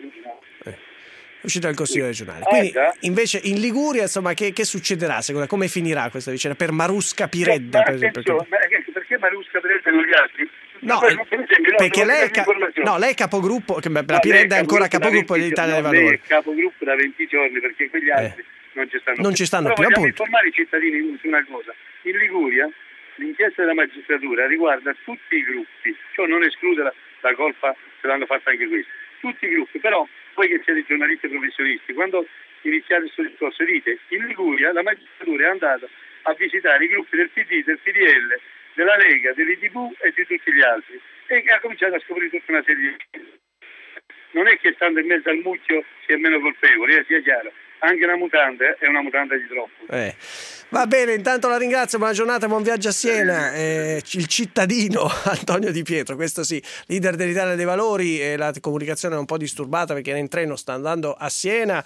E: è uscito dal Consiglio regionale.
B: Ah,
E: Quindi,
B: già.
E: invece, in Liguria, insomma, che, che succederà? Secondo, come finirà questa vicenda per Marusca Piredda,
B: Ma
E: per esempio?
B: attenzione, ma perché Marusca Piredda e non gli altri?
E: No,
B: per esempio, no,
E: perché
B: devo
E: lei è,
B: dire
E: ca- no, lei è capogruppo, che, la
B: No,
E: Piredda è ancora
B: capogruppo
E: capogruppo
B: da venti
E: dell'Italia dei
B: no,
E: Valori.
B: lei è capogruppo da venti giorni perché quegli altri
E: Eh.
B: non ci stanno
E: Non
B: più.
E: ci stanno
B: Però
E: più,
B: vogliamo
E: appunto.
B: informare i cittadini su una cosa. In Liguria l'inchiesta della magistratura riguarda tutti i gruppi, cioè non esclude la, la colpa se l'hanno fatta anche questi. Tutti i gruppi, però voi che siete giornalisti professionisti, quando iniziate questo discorso dite in Liguria la magistratura è andata a visitare i gruppi del P D, del P D L, della Lega, dell'I D V e di tutti gli altri e ha cominciato a scoprire tutta una serie di... Non è che stando in mezzo al mucchio si è meno colpevoli, eh, sia chiaro. Anche una mutanda è una mutanda di troppo.
E: Eh. Va bene, intanto la ringrazio, buona giornata, buon viaggio a Siena. Eh, il cittadino Antonio Di Pietro, questo sì, leader dell'Italia dei Valori, e la comunicazione è un po' disturbata perché era in treno, sta andando a Siena.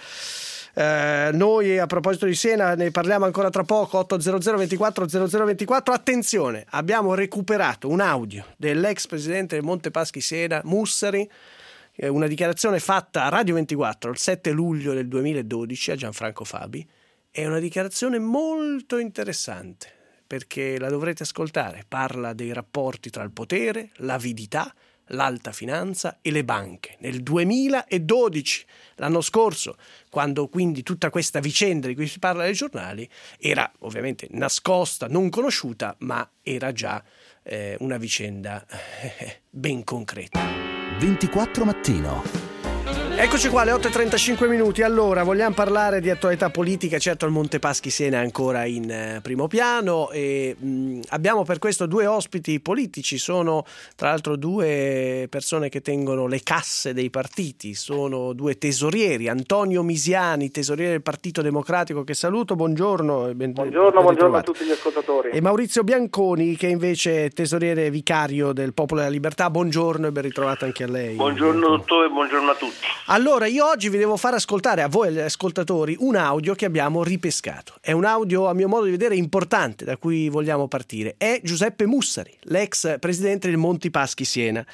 E: Eh, noi a proposito di Siena ne parliamo ancora tra poco. Otto zero zero ventiquattro zero zero ventiquattro. Attenzione, abbiamo recuperato un audio dell'ex presidente del Monte Paschi Siena, Mussari, una dichiarazione fatta a Radio ventiquattro il sette luglio del duemiladodici a Gianfranco Fabi. È una dichiarazione molto interessante perché la dovrete ascoltare. Parla dei rapporti tra il potere, l'avidità, l'alta finanza e le banche nel duemiladodici, l'anno scorso, quando quindi tutta questa vicenda di cui si parla nei giornali era ovviamente nascosta, non conosciuta, ma era già eh, una vicenda eh, ben concreta.
A: ventiquattro mattino.
E: Eccoci qua, alle otto e trentacinque minuti. Allora, vogliamo parlare di attualità politica. Certo, il Monte Paschi Siena è ancora in eh, primo piano e mh, abbiamo per questo due ospiti politici. Sono tra l'altro due persone che tengono le casse dei partiti, sono due tesorieri. Antonio Misiani, tesoriere del Partito Democratico, che saluto, buongiorno. E ben,
C: buongiorno,
E: ben
C: buongiorno a tutti gli ascoltatori.
E: E Maurizio Bianconi, che invece è tesoriere vicario del Popolo della Libertà, buongiorno e ben ritrovato anche a lei.
C: Buongiorno dottore, buongiorno a tutti.
E: Allora, io oggi vi devo fare ascoltare a voi, agli ascoltatori, un audio che abbiamo ripescato. È un audio, a mio modo di vedere, importante, da cui vogliamo partire. È Giuseppe Mussari, l'ex presidente del Monte Paschi Siena.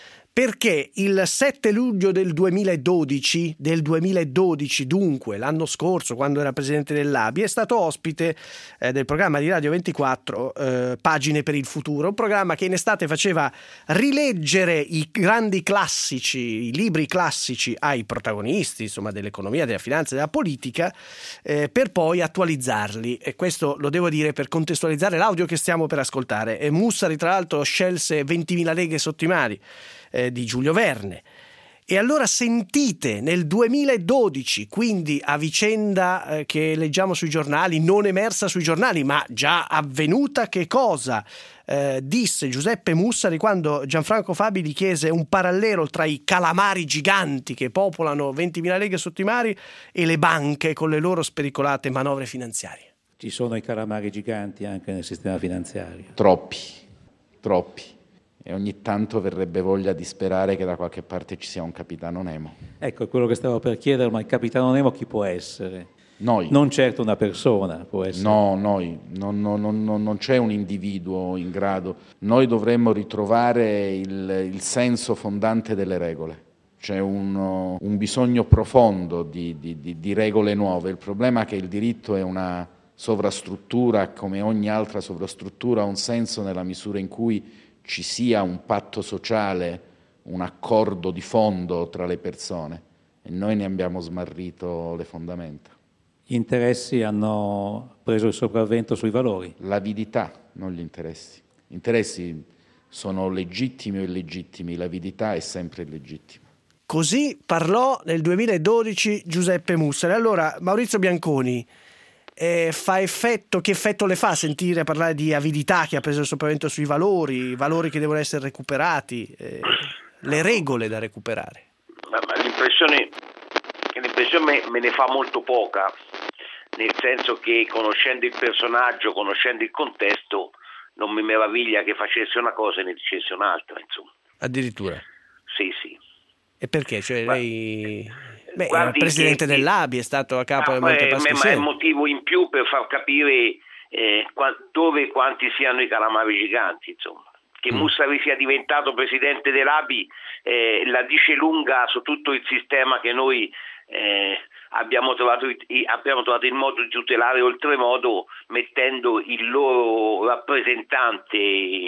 E: Perché il sette luglio del duemiladodici, del duemiladodici dunque, l'anno scorso, quando era presidente dell'A B I, è stato ospite eh, del programma di Radio ventiquattro, eh, Pagine per il futuro, un programma che in estate faceva rileggere i grandi classici, i libri classici ai protagonisti, insomma, dell'economia, della finanza e della politica, eh, per poi attualizzarli. E questo lo devo dire per contestualizzare l'audio che stiamo per ascoltare. E Mussari, tra l'altro, scelse ventimila leghe sotto i mari di Giulio Verne. E allora sentite, nel duemiladodici, quindi a vicenda eh, che leggiamo sui giornali, non emersa sui giornali, ma già avvenuta, che cosa eh, disse Giuseppe Mussari quando Gianfranco Fabi gli chiese un parallelo tra i calamari giganti che popolano ventimila leghe sotto i mari e le banche con le loro spericolate manovre finanziarie.
G: Ci sono i calamari giganti anche nel sistema finanziario.
W: Troppi, troppi. E ogni tanto verrebbe voglia di sperare che da qualche parte ci sia un capitano Nemo.
G: Ecco, è quello che stavo per chiedere, ma il capitano Nemo chi può essere?
W: Noi.
G: Non certo una persona può essere.
W: No, noi. Non, non, non, non c'è un individuo in grado. Noi dovremmo ritrovare il, il senso fondante delle regole. C'è un, un bisogno profondo di, di, di, di regole nuove. Il problema è che il diritto è una sovrastruttura, come ogni altra sovrastruttura, ha un senso nella misura in cui ci sia un patto sociale, un accordo di fondo tra le persone, e noi ne abbiamo smarrito le fondamenta.
G: Gli interessi hanno preso il sopravvento sui valori.
W: L'avidità, non gli interessi. Gli interessi sono legittimi o illegittimi, l'avidità è sempre illegittima.
E: Così parlò nel duemiladodici Giuseppe Mussari. Allora, Maurizio Bianconi, Eh, fa effetto, che effetto le fa sentire parlare di avidità che ha preso il sopravvento sui valori, i valori che devono essere recuperati, eh, le regole da recuperare?
C: Ma, ma l'impressione, l'impressione me, me ne fa molto poca, nel senso che conoscendo il personaggio, conoscendo il contesto, non mi meraviglia che facesse una cosa e ne dicesse un'altra, insomma.
E: Addirittura?
C: Sì, sì.
E: E perché? Cioè,
C: ma,
E: lei... Beh, il presidente che, dell'A B I è stato a capo del Monte Paschi.
C: Ma è motivo in più per far capire eh, dove e quanti siano i calamari giganti, insomma. Che mm. Mussari sia diventato presidente dell'A B I eh, la dice lunga su tutto il sistema che noi eh, abbiamo trovato, abbiamo trovato il modo di tutelare oltremodo, mettendo il loro rappresentante,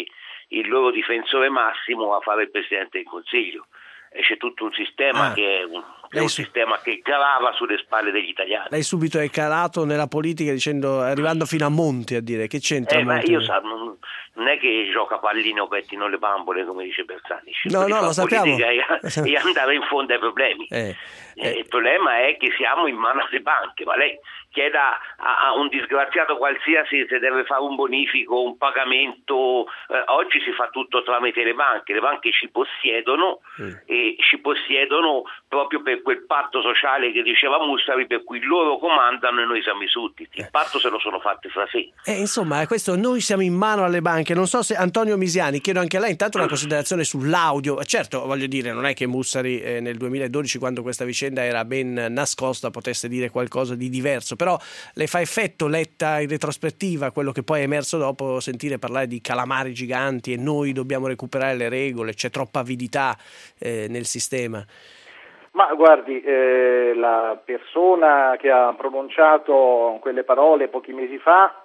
C: il loro difensore massimo a fare il presidente del Consiglio. E c'è tutto un sistema ah. che è un, è un su- sistema che grava sulle spalle degli italiani.
E: Lei subito è calato nella politica dicendo, arrivando fino a Monti a dire che c'entra.
C: Eh, ma io so, non, non è che gioca pallino o pettino le bambole come dice Bersani.
E: No, no, lo sappiamo.
C: E, e andare in fondo ai problemi.
E: Eh,
C: eh.
E: Eh.
C: Il problema è che siamo in mano alle banche, ma lei chieda a, a un disgraziato qualsiasi se deve fare un bonifico, un pagamento, eh, oggi si fa tutto tramite le banche, le banche ci possiedono mm. e ci possiedono proprio per quel patto sociale che diceva Mussari, per cui loro comandano e noi siamo i sudditi. Il patto se lo sono fatti fra sé.
E: Eh, insomma, questo, noi siamo in mano alle banche. Non so se Antonio Misiani, chiedo anche a lei intanto una considerazione sull'audio. Certo, voglio dire, non è che Mussari eh, nel duemiladodici, quando questa vicenda era ben nascosta, potesse dire qualcosa di diverso, però le fa effetto, letta in retrospettiva, quello che poi è emerso dopo, sentire parlare di calamari giganti e noi dobbiamo recuperare le regole, c'è troppa avidità eh, nel sistema?
D: Ma guardi, eh, la persona che ha pronunciato quelle parole pochi mesi fa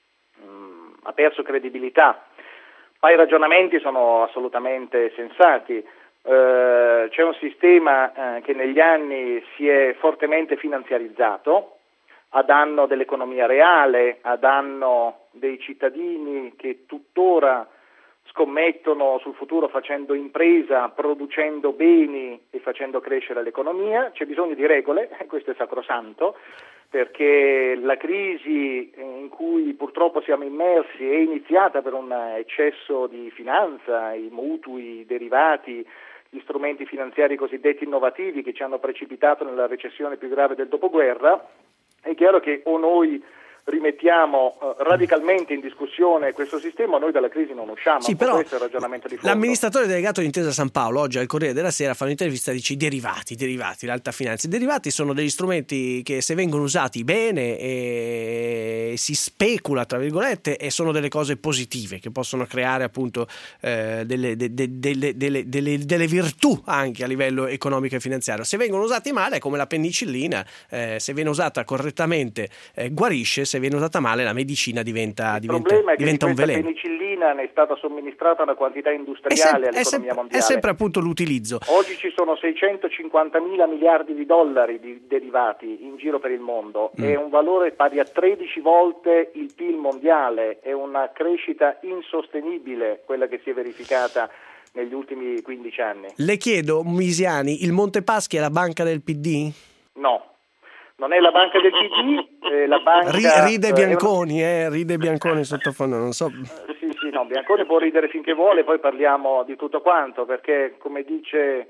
D: mh, ha perso credibilità, ma i ragionamenti sono assolutamente sensati. Uh, c'è un sistema uh, che negli anni si è fortemente finanziarizzato a danno dell'economia reale, a danno dei cittadini che tuttora scommettono sul futuro facendo impresa, producendo beni e facendo crescere l'economia. C'è bisogno di regole, questo è sacrosanto, perché la crisi in cui purtroppo siamo immersi è iniziata per un eccesso di finanza, i mutui, i derivati, gli strumenti finanziari cosiddetti innovativi che ci hanno precipitato nella recessione più grave del dopoguerra. È chiaro che o noi rimettiamo uh, radicalmente in discussione questo sistema, noi dalla crisi non usciamo.
E: Sì, però
D: questo è il ragionamento di fondo.
E: L'amministratore delegato di Intesa San Paolo oggi al Corriere della Sera fa un'intervista e dice: i derivati, derivati, l'alta finanza. I derivati sono degli strumenti che, se vengono usati bene e si specula, tra virgolette, e sono delle cose positive che possono creare appunto eh, delle, de, de, delle, delle, delle, delle virtù anche a livello economico e finanziario. Se vengono usati male è come la penicillina, eh, se viene usata correttamente eh, guarisce, se viene usata male la medicina diventa,
D: il
E: diventa,
D: problema è che
E: diventa un veleno.
D: La penicillina ne è stata somministrata una quantità industriale
E: è, sem-
D: all'economia
E: è sem-
D: mondiale.
E: È sempre appunto l'utilizzo.
D: Oggi ci sono seicentocinquantamila miliardi di dollari di derivati in giro per il mondo, mm. è un valore pari a tredici volte il P I L mondiale, è una crescita insostenibile quella che si è verificata negli ultimi quindici anni.
E: Le chiedo, Misiani, il Monte Paschi è la banca del P D?
D: No. Non è la banca del P D, è la banca...
E: Ride Bianconi, eh, ride Bianconi sottofondo, non so...
D: Sì, sì, no, Bianconi può ridere finché vuole, poi parliamo di tutto quanto, perché come dice,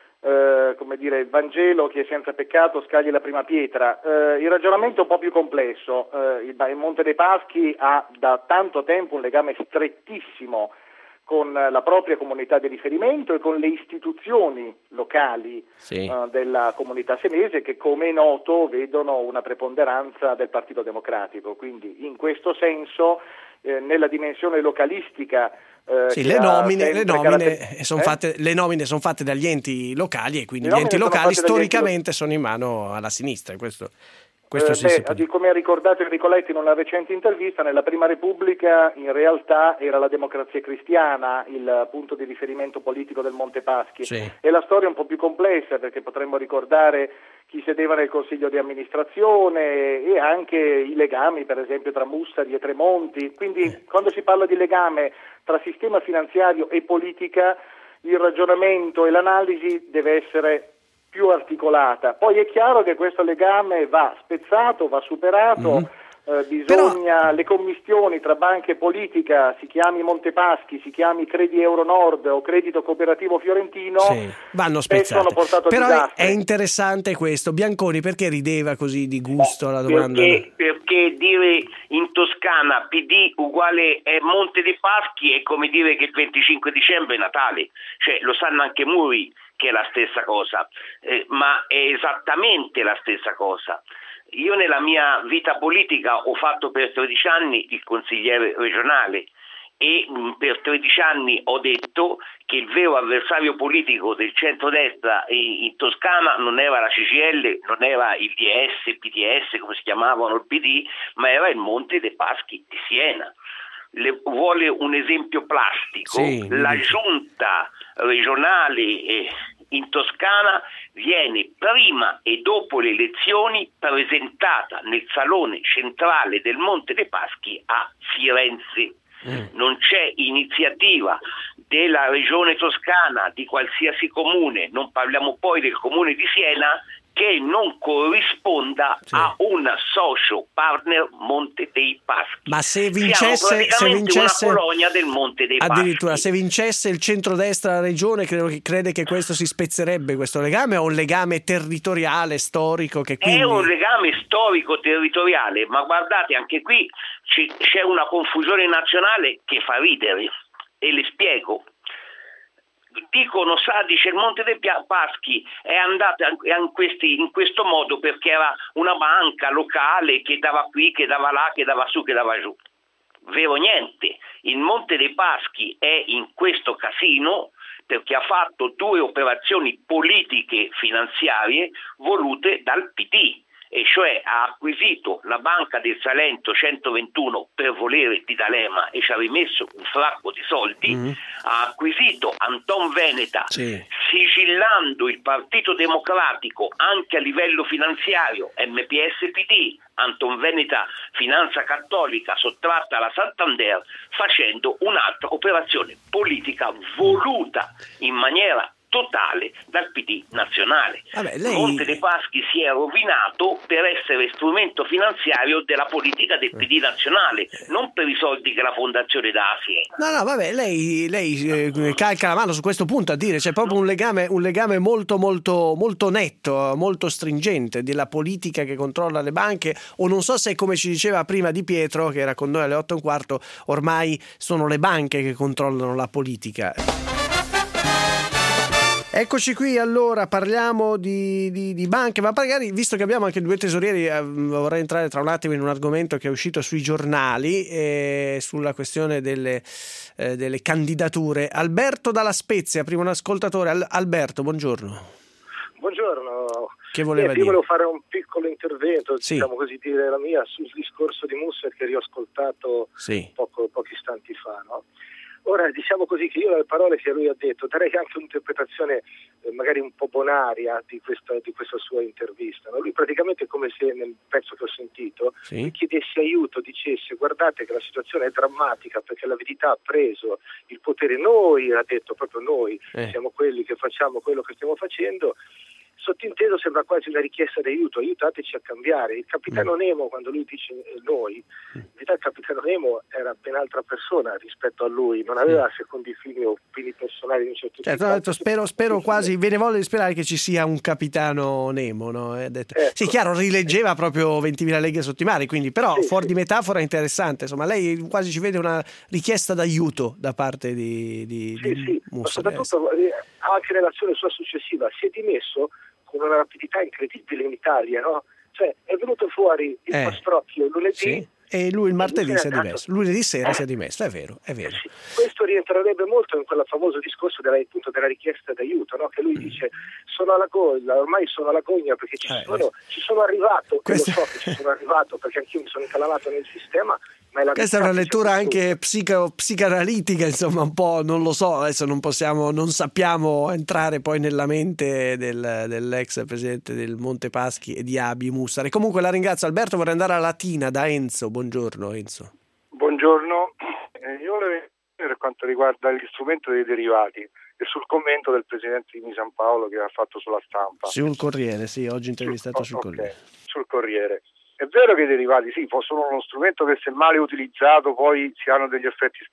D: eh, come dire, il Vangelo, chi è senza peccato scagli la prima pietra. Eh, il ragionamento è un po' più complesso, eh, il, il Monte dei Paschi ha da tanto tempo un legame strettissimo con la propria comunità di riferimento e con le istituzioni locali sì. uh, della comunità senese, che, come è noto, vedono una preponderanza del Partito Democratico. Quindi in questo senso, eh, nella dimensione localistica, eh,
E: sì, le nomine, le nomine
D: caratter-
E: sono
D: eh?
E: fatte, le nomine sono fatte dagli enti locali, e quindi
D: le
E: gli enti locali
D: sono
E: storicamente sono in mano alla sinistra. Questo Questo
D: eh,
E: sì,
D: beh,
E: sì,
D: come ha ricordato Enrico Letti in una recente intervista, nella Prima Repubblica in realtà era la Democrazia Cristiana il punto di riferimento politico del Monte Paschi.
E: Sì.
D: E la storia è un po' più complessa, perché potremmo ricordare chi sedeva nel Consiglio di amministrazione e anche i legami, per esempio, tra Mussari e Tremonti. Quindi eh. quando si parla di legame tra sistema finanziario e politica, il ragionamento e l'analisi deve essere più articolata. Poi è chiaro che questo legame va spezzato, va superato, mm. eh, bisogna Però... le commistioni tra banca e politica, si chiami Montepaschi, si chiami Credi Euronord o Credito Cooperativo Fiorentino,
E: sì, vanno spezzate.
D: Hanno portato
E: Però
D: disastri.
E: È interessante questo. Bianconi, perché rideva così di gusto alla domanda?
C: Perché, perché dire in Toscana P D uguale è Monte dei Paschi è come dire che il venticinque dicembre è Natale, cioè lo sanno anche Muri che è la stessa cosa, eh, ma è esattamente la stessa cosa. Io nella mia vita politica ho fatto per tredici anni il consigliere regionale e mh, per tredici anni ho detto che il vero avversario politico del centrodestra in, in Toscana non era la C G I L, non era il D S, il P D S, come si chiamavano, il P D, ma era il Monte dei Paschi di Siena. Le, vuole un esempio plastico? Sì, la giunta regionale eh, in Toscana viene prima e dopo le elezioni presentata nel salone centrale del Monte dei Paschi a Firenze. Mm. Non c'è iniziativa della regione toscana, di qualsiasi comune, non parliamo poi del comune di Siena, che non corrisponda sì. a un socio partner Monte dei Paschi.
E: Ma se vincesse, se vincesse
C: una colonia del Monte dei Paschi.
E: Addirittura se vincesse il centrodestra alla regione, credo che, crede che questo si spezzerebbe, questo legame, o un legame territoriale, storico? Che quindi...
C: È un legame storico territoriale, ma guardate, anche qui c'è una confusione nazionale che fa ridere, e le spiego. Dicono, sa, dice il Monte dei Paschi è andata in, questi, in questo modo perché era una banca locale che dava qui, che dava là, che dava su, che dava giù. Vero niente, il Monte dei Paschi è in questo casino perché ha fatto due operazioni politiche finanziarie volute dal P D, e cioè ha acquisito la Banca del Salento centoventuno per volere di D'Alema e ci ha rimesso un fracco di soldi, mm. ha acquisito Anton Veneta, sì. sigillando il Partito Democratico anche a livello finanziario, M P S P D, Anton Veneta Finanza Cattolica sottratta alla Santander, facendo un'altra operazione politica voluta in maniera totale dal P D nazionale. Vabbè, lei... Monte dei Paschi si è rovinato per essere strumento finanziario della politica del P D nazionale, non per i soldi che la fondazione dà a Siena.
E: No, no, vabbè, lei, lei eh, calca la mano su questo punto, a dire c'è proprio un legame, un legame molto molto molto netto, molto stringente della politica che controlla le banche, o non so se, come ci diceva prima Di Pietro, che era con noi alle otto e un quarto, ormai sono le banche che controllano la politica. Eccoci qui, allora parliamo di, di, di banche, ma magari, visto che abbiamo anche due tesorieri, eh, vorrei entrare tra un attimo in un argomento che è uscito sui giornali, eh, sulla questione delle, eh, delle candidature. Alberto dalla Spezia, primo un ascoltatore. Al- Alberto, buongiorno.
F: Buongiorno.
E: Che voleva
F: eh,
E: dire?
F: Io volevo fare un piccolo intervento,
E: sì.
F: diciamo così, dire la mia sul discorso di Musser che ho riascoltato
E: sì.
F: poco, pochi istanti fa, no? Ora, diciamo così, che io alle parole che lui ha detto darei anche un'interpretazione eh, magari un po' bonaria di questa, di questa sua intervista, no? Lui praticamente è come se nel pezzo che ho sentito
E: sì.
F: mi chiedesse aiuto, dicesse guardate che la situazione è drammatica perché l'avidità ha preso il potere, noi, ha detto proprio noi, eh. siamo quelli che facciamo quello che stiamo facendo. Sottinteso sembra quasi una richiesta d'aiuto, aiutateci a cambiare. Il capitano mm. Nemo, quando lui dice noi, in realtà il capitano Nemo era ben altra persona rispetto a lui, non aveva mm. secondi fini o fini personali di un certo
E: certo,
F: tipo.
E: Detto, spero, spero quasi, ve ne voglio sperare che ci sia un capitano Nemo, no? È detto.
F: Ecco.
E: Sì, chiaro, rileggeva proprio ventimila leghe sotto i mari, quindi però
F: sì,
E: fuori
F: sì.
E: di metafora interessante, insomma, lei quasi ci vede una richiesta d'aiuto da parte di, di,
F: sì,
E: di
F: sì.
E: Musser.
F: Ma soprattutto anche nell'azione sua successiva si è dimesso con una rapidità incredibile in Italia, no? Cioè è venuto fuori il
E: eh,
F: pastrocchio lunedì
E: sì. e lui il martedì si è
F: andato.
E: dimesso, lunedì sera
F: eh.
E: si è dimesso, è vero, è vero.
F: Sì. Questo rientrerebbe molto in quel famoso discorso della, appunto, della richiesta d'aiuto, no? Che lui mm. dice sono alla gogna, ormai sono alla gogna perché ci, eh, sono, ci sono arrivato, Questo... lo so che ci sono arrivato perché anch'io mi sono incalamato nel sistema. Ma è la
E: Questa è una lettura anche psico, psicanalitica, insomma, un po', non lo so, adesso non possiamo, non sappiamo entrare poi nella mente del, dell'ex presidente del Monte Paschi e di Abi Musser. E comunque la ringrazio. Alberto, vorrei andare a Latina da Enzo. Buongiorno Enzo.
H: Buongiorno, eh, io volevo per quanto riguarda gli strumenti dei derivati e sul commento del presidente di San Paolo che ha fatto sulla stampa.
E: Sul Corriere, sì, oggi intervistato
H: sul,
E: sul
H: okay,
E: Corriere.
H: Sul Corriere. È vero che i derivati sì, sono uno strumento che se male utilizzato poi si hanno degli effetti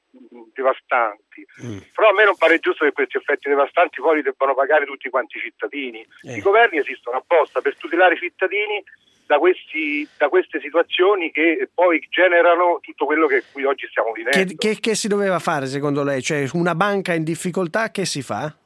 H: devastanti, mm. però a me non pare giusto che questi effetti devastanti poi li debbano pagare tutti quanti i cittadini. Eh. I governi esistono apposta per tutelare i cittadini da, questi, da queste situazioni che poi generano tutto quello che qui oggi stiamo vivendo.
E: Che, che, che si doveva fare secondo lei? Cioè una banca in difficoltà che si fa?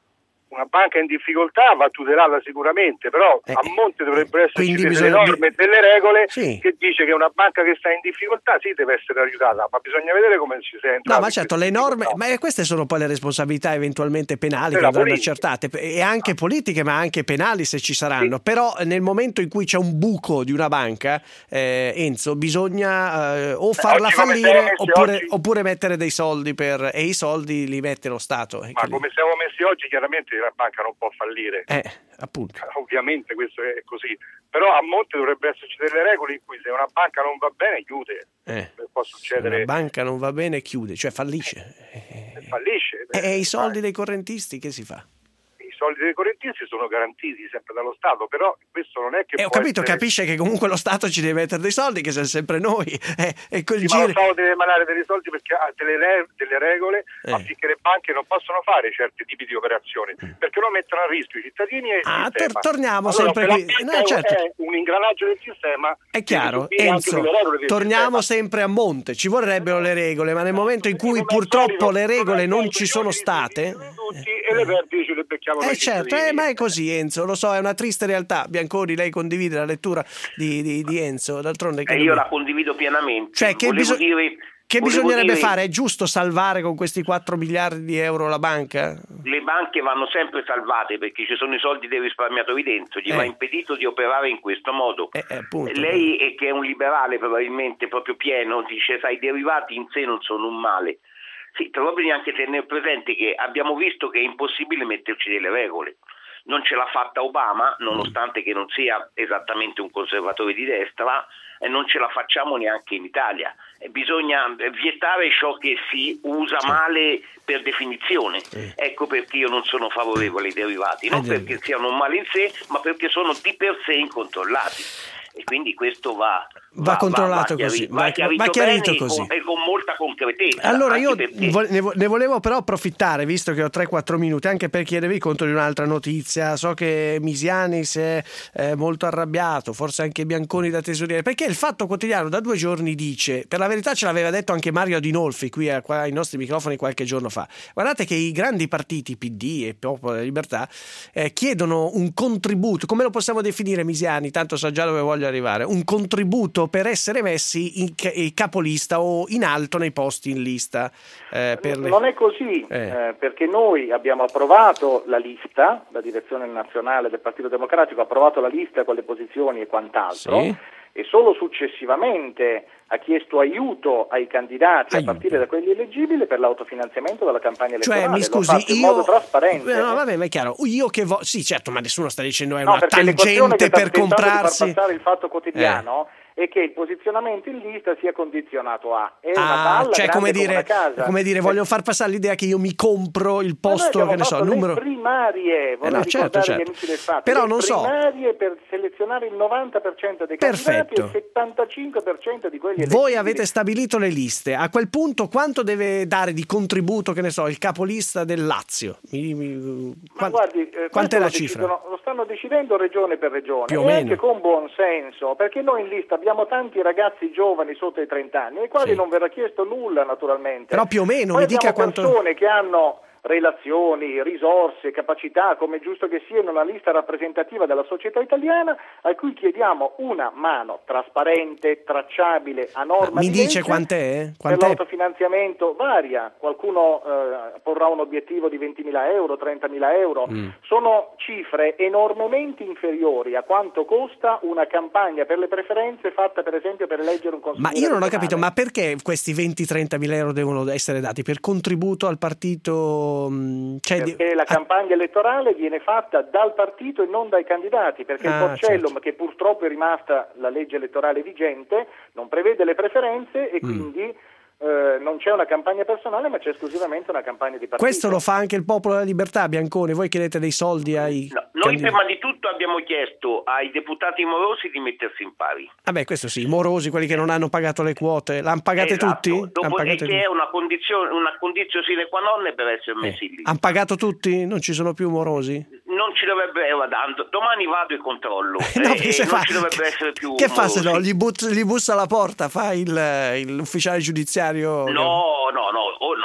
H: una banca in difficoltà va tutelata sicuramente, però eh, a monte dovrebbero esserci delle bisogna... norme e delle regole sì. che dice che una banca che sta in difficoltà sì deve essere aiutata, ma bisogna vedere come ci si entra.
E: No, ma certo, le norme, ma queste sono poi le responsabilità eventualmente penali che andranno accertate, e anche politiche, ma anche penali se ci saranno. Sì. Però nel momento in cui c'è un buco di una banca, eh, Enzo, bisogna eh, o farla fallire oppure, oggi... oppure mettere dei soldi per, e i soldi li mette lo Stato.
H: Ma come siamo messi oggi, chiaramente la banca non può fallire,
E: eh, appunto.
H: Ovviamente questo è così, però a monte dovrebbe esserci delle regole in cui se una banca non va bene chiude,
E: eh,
H: può succedere.
E: Se una banca non va bene chiude, cioè fallisce,
H: eh, fallisce
E: e eh, i soldi dei correntisti che si fa?
H: I soldi dei correntisti sono garantiti sempre dallo Stato, però questo non è che
E: eh, ho capito, essere... capisce che comunque lo Stato ci deve mettere dei soldi, che siamo sempre noi, eh, e quel
H: sì,
E: giro...
H: ma lo Stato deve emanare dei soldi perché ha delle, re- delle regole eh. affinché le banche non possono fare certi tipi di operazioni, perché non mettono a rischio i cittadini e il
E: ah,
H: sistema.
E: Tor- torniamo
H: allora,
E: sempre qui, no, certo.
H: È un ingranaggio del sistema,
E: è chiaro, Enzo, torniamo sempre a monte, ci vorrebbero le regole, ma nel momento in cui purtroppo le regole non ci sono state
H: e le vertici ce le becchiamo
E: eh certo, eh, ma è così, Enzo, lo so, è una triste realtà. Bianconi, lei condivide la lettura di, di, di Enzo, d'altronde
C: e io la condivido pienamente.
E: Cioè, che, biso-
C: dire,
E: che bisognerebbe
C: dire...
E: fare? È giusto salvare con questi quattro miliardi di euro la banca?
C: Le banche vanno sempre salvate perché ci sono i soldi dei risparmiatori dentro, gli eh. va impedito di operare in questo modo.
E: Eh, appunto,
C: lei, è che è un liberale probabilmente proprio pieno, dice sai, i derivati in sé non sono un male. Sì, però bisogna anche tenere presente che abbiamo visto che è impossibile metterci delle regole. Non ce l'ha fatta Obama, nonostante che non sia esattamente un conservatore di destra, e non ce la facciamo neanche in Italia. E bisogna vietare ciò che si usa sì. male per definizione. Sì. Ecco perché io non sono favorevole ai derivati, non eh, perché siano un male in sé, ma perché sono di per sé incontrollati. E quindi questo va,
E: va, va controllato
C: va, va
E: così,
C: va chiarito,
E: va chiarito
C: bene
E: così.
C: E con, e con molta concretezza.
E: Allora io
C: perché...
E: ne volevo però approfittare, visto che ho tre quattro minuti, anche per chiedervi conto di un'altra notizia. So che Misiani si è eh, molto arrabbiato, forse anche Bianconi da tesoriere, perché il Fatto Quotidiano da due giorni dice, per la verità ce l'aveva detto anche Mario Adinolfi qui a, qua, ai nostri microfoni qualche giorno fa, guardate che i grandi partiti P D e Popolo della Libertà eh, chiedono un contributo, come lo possiamo definire Misiani, tanto sa già dove voglio arrivare, un contributo per essere messi in, in capolista o in alto nei posti in lista. Eh, per le...
D: Non è così, eh. Eh, perché noi abbiamo approvato la lista, la direzione nazionale del Partito Democratico ha approvato la lista con le posizioni e quant'altro, sì. e solo successivamente ha chiesto aiuto ai candidati aiuto. a partire da quelli eleggibili per l'autofinanziamento della campagna elettorale.
E: Cioè, mi scusi,
D: L'ho fatto in
E: io...
D: modo trasparente.
E: No, vabbè, ma è chiaro. Io che vo... Sì, certo, ma nessuno sta dicendo è
D: no,
E: una tangente per comprarsi.
D: Di far passare il Fatto Quotidiano eh. e che il posizionamento in lista sia condizionato a è
E: ah,
D: una palla
E: cioè come dire,
D: come, casa.
E: come dire, voglio far passare l'idea che io mi compro il posto, che ne so, il numero
D: primarie,
E: eh no, certo, certo.
D: Gli amici del Fatto,
E: però
D: le
E: non so
D: primarie per selezionare il novanta per cento dei
E: Perfetto.
D: candidati e il settantacinque per cento di quelli
E: voi avete stabilito le liste, a quel punto quanto deve dare di contributo, che ne so, il capolista del Lazio? Mi, mi,
D: Ma guardi, eh,
E: quant'è la
D: lo
E: cifra?
D: Decidono, lo stanno decidendo regione per regione
E: più o
D: e
E: meno.
D: Anche con buon senso, perché noi in lista abbiamo tanti ragazzi giovani sotto i trenta anni ai quali sì. non verrà chiesto nulla naturalmente.
E: Però più o meno,
D: Poi
E: mi dica
D: quanto persone che hanno relazioni, risorse, capacità, come è giusto che sia in una lista rappresentativa della società italiana, a cui chiediamo una mano trasparente, tracciabile, a norma
E: Mi
D: di
E: dice
D: legge.
E: quant'è? Quant'è?
D: Per l'autofinanziamento varia, qualcuno eh, porrà un obiettivo di ventimila euro, trentamila euro, mm. sono cifre enormemente inferiori a quanto costa una campagna per le preferenze fatta per esempio per eleggere un consigliere.
E: Ma io non ho
D: regionale.
E: capito, ma perché questi venti trentamila euro devono essere dati? Per contributo al partito? Cioè,
D: perché la campagna elettorale viene fatta dal partito e non dai candidati, perché ah, il Porcellum, certo. che purtroppo è rimasta la legge elettorale vigente, non prevede le preferenze e mm. quindi eh, non c'è una campagna personale, ma c'è esclusivamente una campagna di partito.
E: Questo lo fa anche il Popolo della Libertà, Bianconi. Voi chiedete dei soldi ai
C: no, noi candidati. Prima di tutto abbiamo chiesto ai deputati morosi di mettersi in pari.
E: Vabbè, questo sì, i morosi, quelli che non hanno pagato le quote, l'hanno pagate
C: esatto.
E: tutti?
C: Dopo
E: pagate
C: che
E: tutti?
C: è una condizione una condizione sine qua non per essere messi
E: eh.
C: lì.
E: Hanno pagato tutti? Non ci sono più morosi?
C: Non ci dovrebbe eh, domani vado e controllo.
E: no,
C: eh,
E: se
C: non
E: fa,
C: ci dovrebbe essere più
E: che
C: morosi.
E: fa se no? Gli, but, gli bussa alla porta, fa il, l'ufficiale giudiziario?
C: No, no, no, oh, no,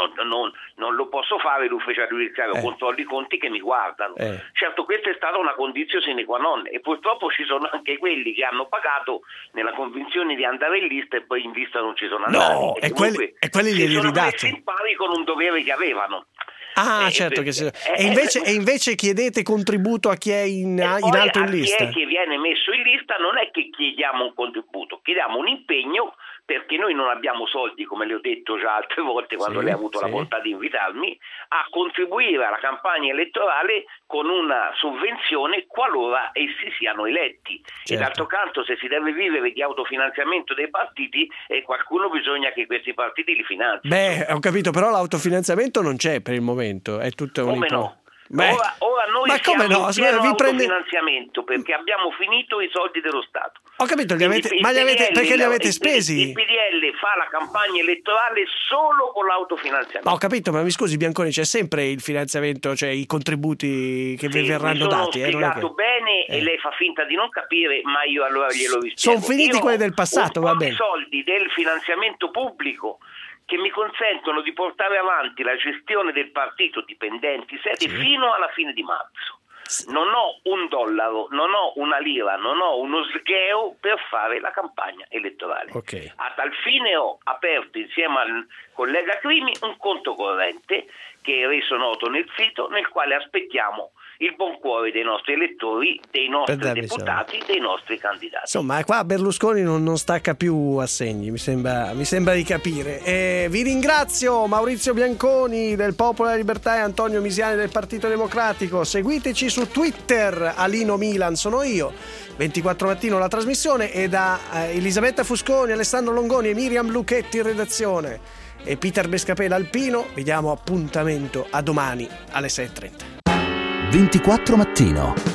C: non, non, non lo posso fare l'ufficiale giudiziario,
E: Eh.
C: controllo i conti che mi guardano.
E: Eh.
C: Certo, questa è stata una condizione sine qua non, e purtroppo ci sono anche quelli che hanno pagato nella convinzione di andare in lista e poi in lista non ci sono andati.
E: No, e quelli,
C: comunque
E: e quelli
C: si
E: glieli
C: sono
E: ridate.
C: messi in pari con un dovere che avevano.
E: Ah,
C: Eh,
E: certo
C: perché-
E: che sì.
C: eh,
E: E invece,
C: eh,
E: e invece chiedete contributo a chi è in,
C: E
E: in
C: poi
E: alto in
C: a chi
E: lista?
C: è che viene messo in lista non è che chiediamo un contributo, chiediamo un impegno, perché noi non abbiamo soldi, come le ho detto già altre volte quando
E: Sì,
C: lei ha avuto
E: sì.
C: la bontà di invitarmi, a contribuire alla campagna elettorale con una sovvenzione qualora essi siano eletti.
E: Certo.
C: E d'altro canto, se si deve vivere di autofinanziamento dei partiti, eh, qualcuno bisogna che questi partiti li finanzi.
E: Beh, ho capito, però l'autofinanziamento non c'è per il momento, è tutto un
C: Come
E: ipo-
C: no?
E: Beh,
C: Ora, ora noi
E: ma
C: siamo
E: come no?
C: in
E: Scusa,
C: pieno
E: vi prende-
C: autofinanziamento perché abbiamo finito i soldi dello Stato.
E: Ho capito, li
C: Quindi
E: avete-
C: il
E: ma li avete-
C: P D L
E: perché li
C: il-
E: avete
C: il-
E: spesi?
C: Il P D L fa la campagna elettorale solo con l'autofinanziamento.
E: Ma ho capito, ma mi scusi Bianconi, c'è sempre il finanziamento, cioè i contributi che vi
C: Sì,
E: verranno
C: mi sono
E: dati. Eh, non è
C: spiegato
E: che...
C: bene
E: Eh.
C: e lei fa finta di non capire, ma io allora glielo rispiego.
E: Sono finiti
C: Io
E: quelli del passato,
C: ho
E: va
C: un po'
E: bene.
C: di soldi del finanziamento pubblico che mi consentono di portare avanti la gestione del partito dipendenti sede fino alla fine di marzo. Non ho un dollaro, non ho una lira, non ho uno sgheo per fare la campagna elettorale.
E: Ok.
C: A tal fine ho aperto insieme al collega Crimi un conto corrente che è reso noto nel sito, nel quale aspettiamo il buon cuore dei nostri elettori, dei nostri
E: Per darvi
C: deputati, dei nostri candidati.
E: Insomma, qua Berlusconi non, non stacca più assegni, mi sembra, mi sembra di capire. E vi ringrazio Maurizio Bianconi del Popolo della Libertà e Antonio Misiani del Partito Democratico. Seguiteci su Twitter, Alino Milan sono io. ventiquattro Mattino la trasmissione, e da eh, Elisabetta Fusconi, Alessandro Longoni e Miriam Lucchetti in redazione e Peter Bescapela Alpino, vi diamo appuntamento a domani alle sei e trenta.
A: ventiquattro Mattino.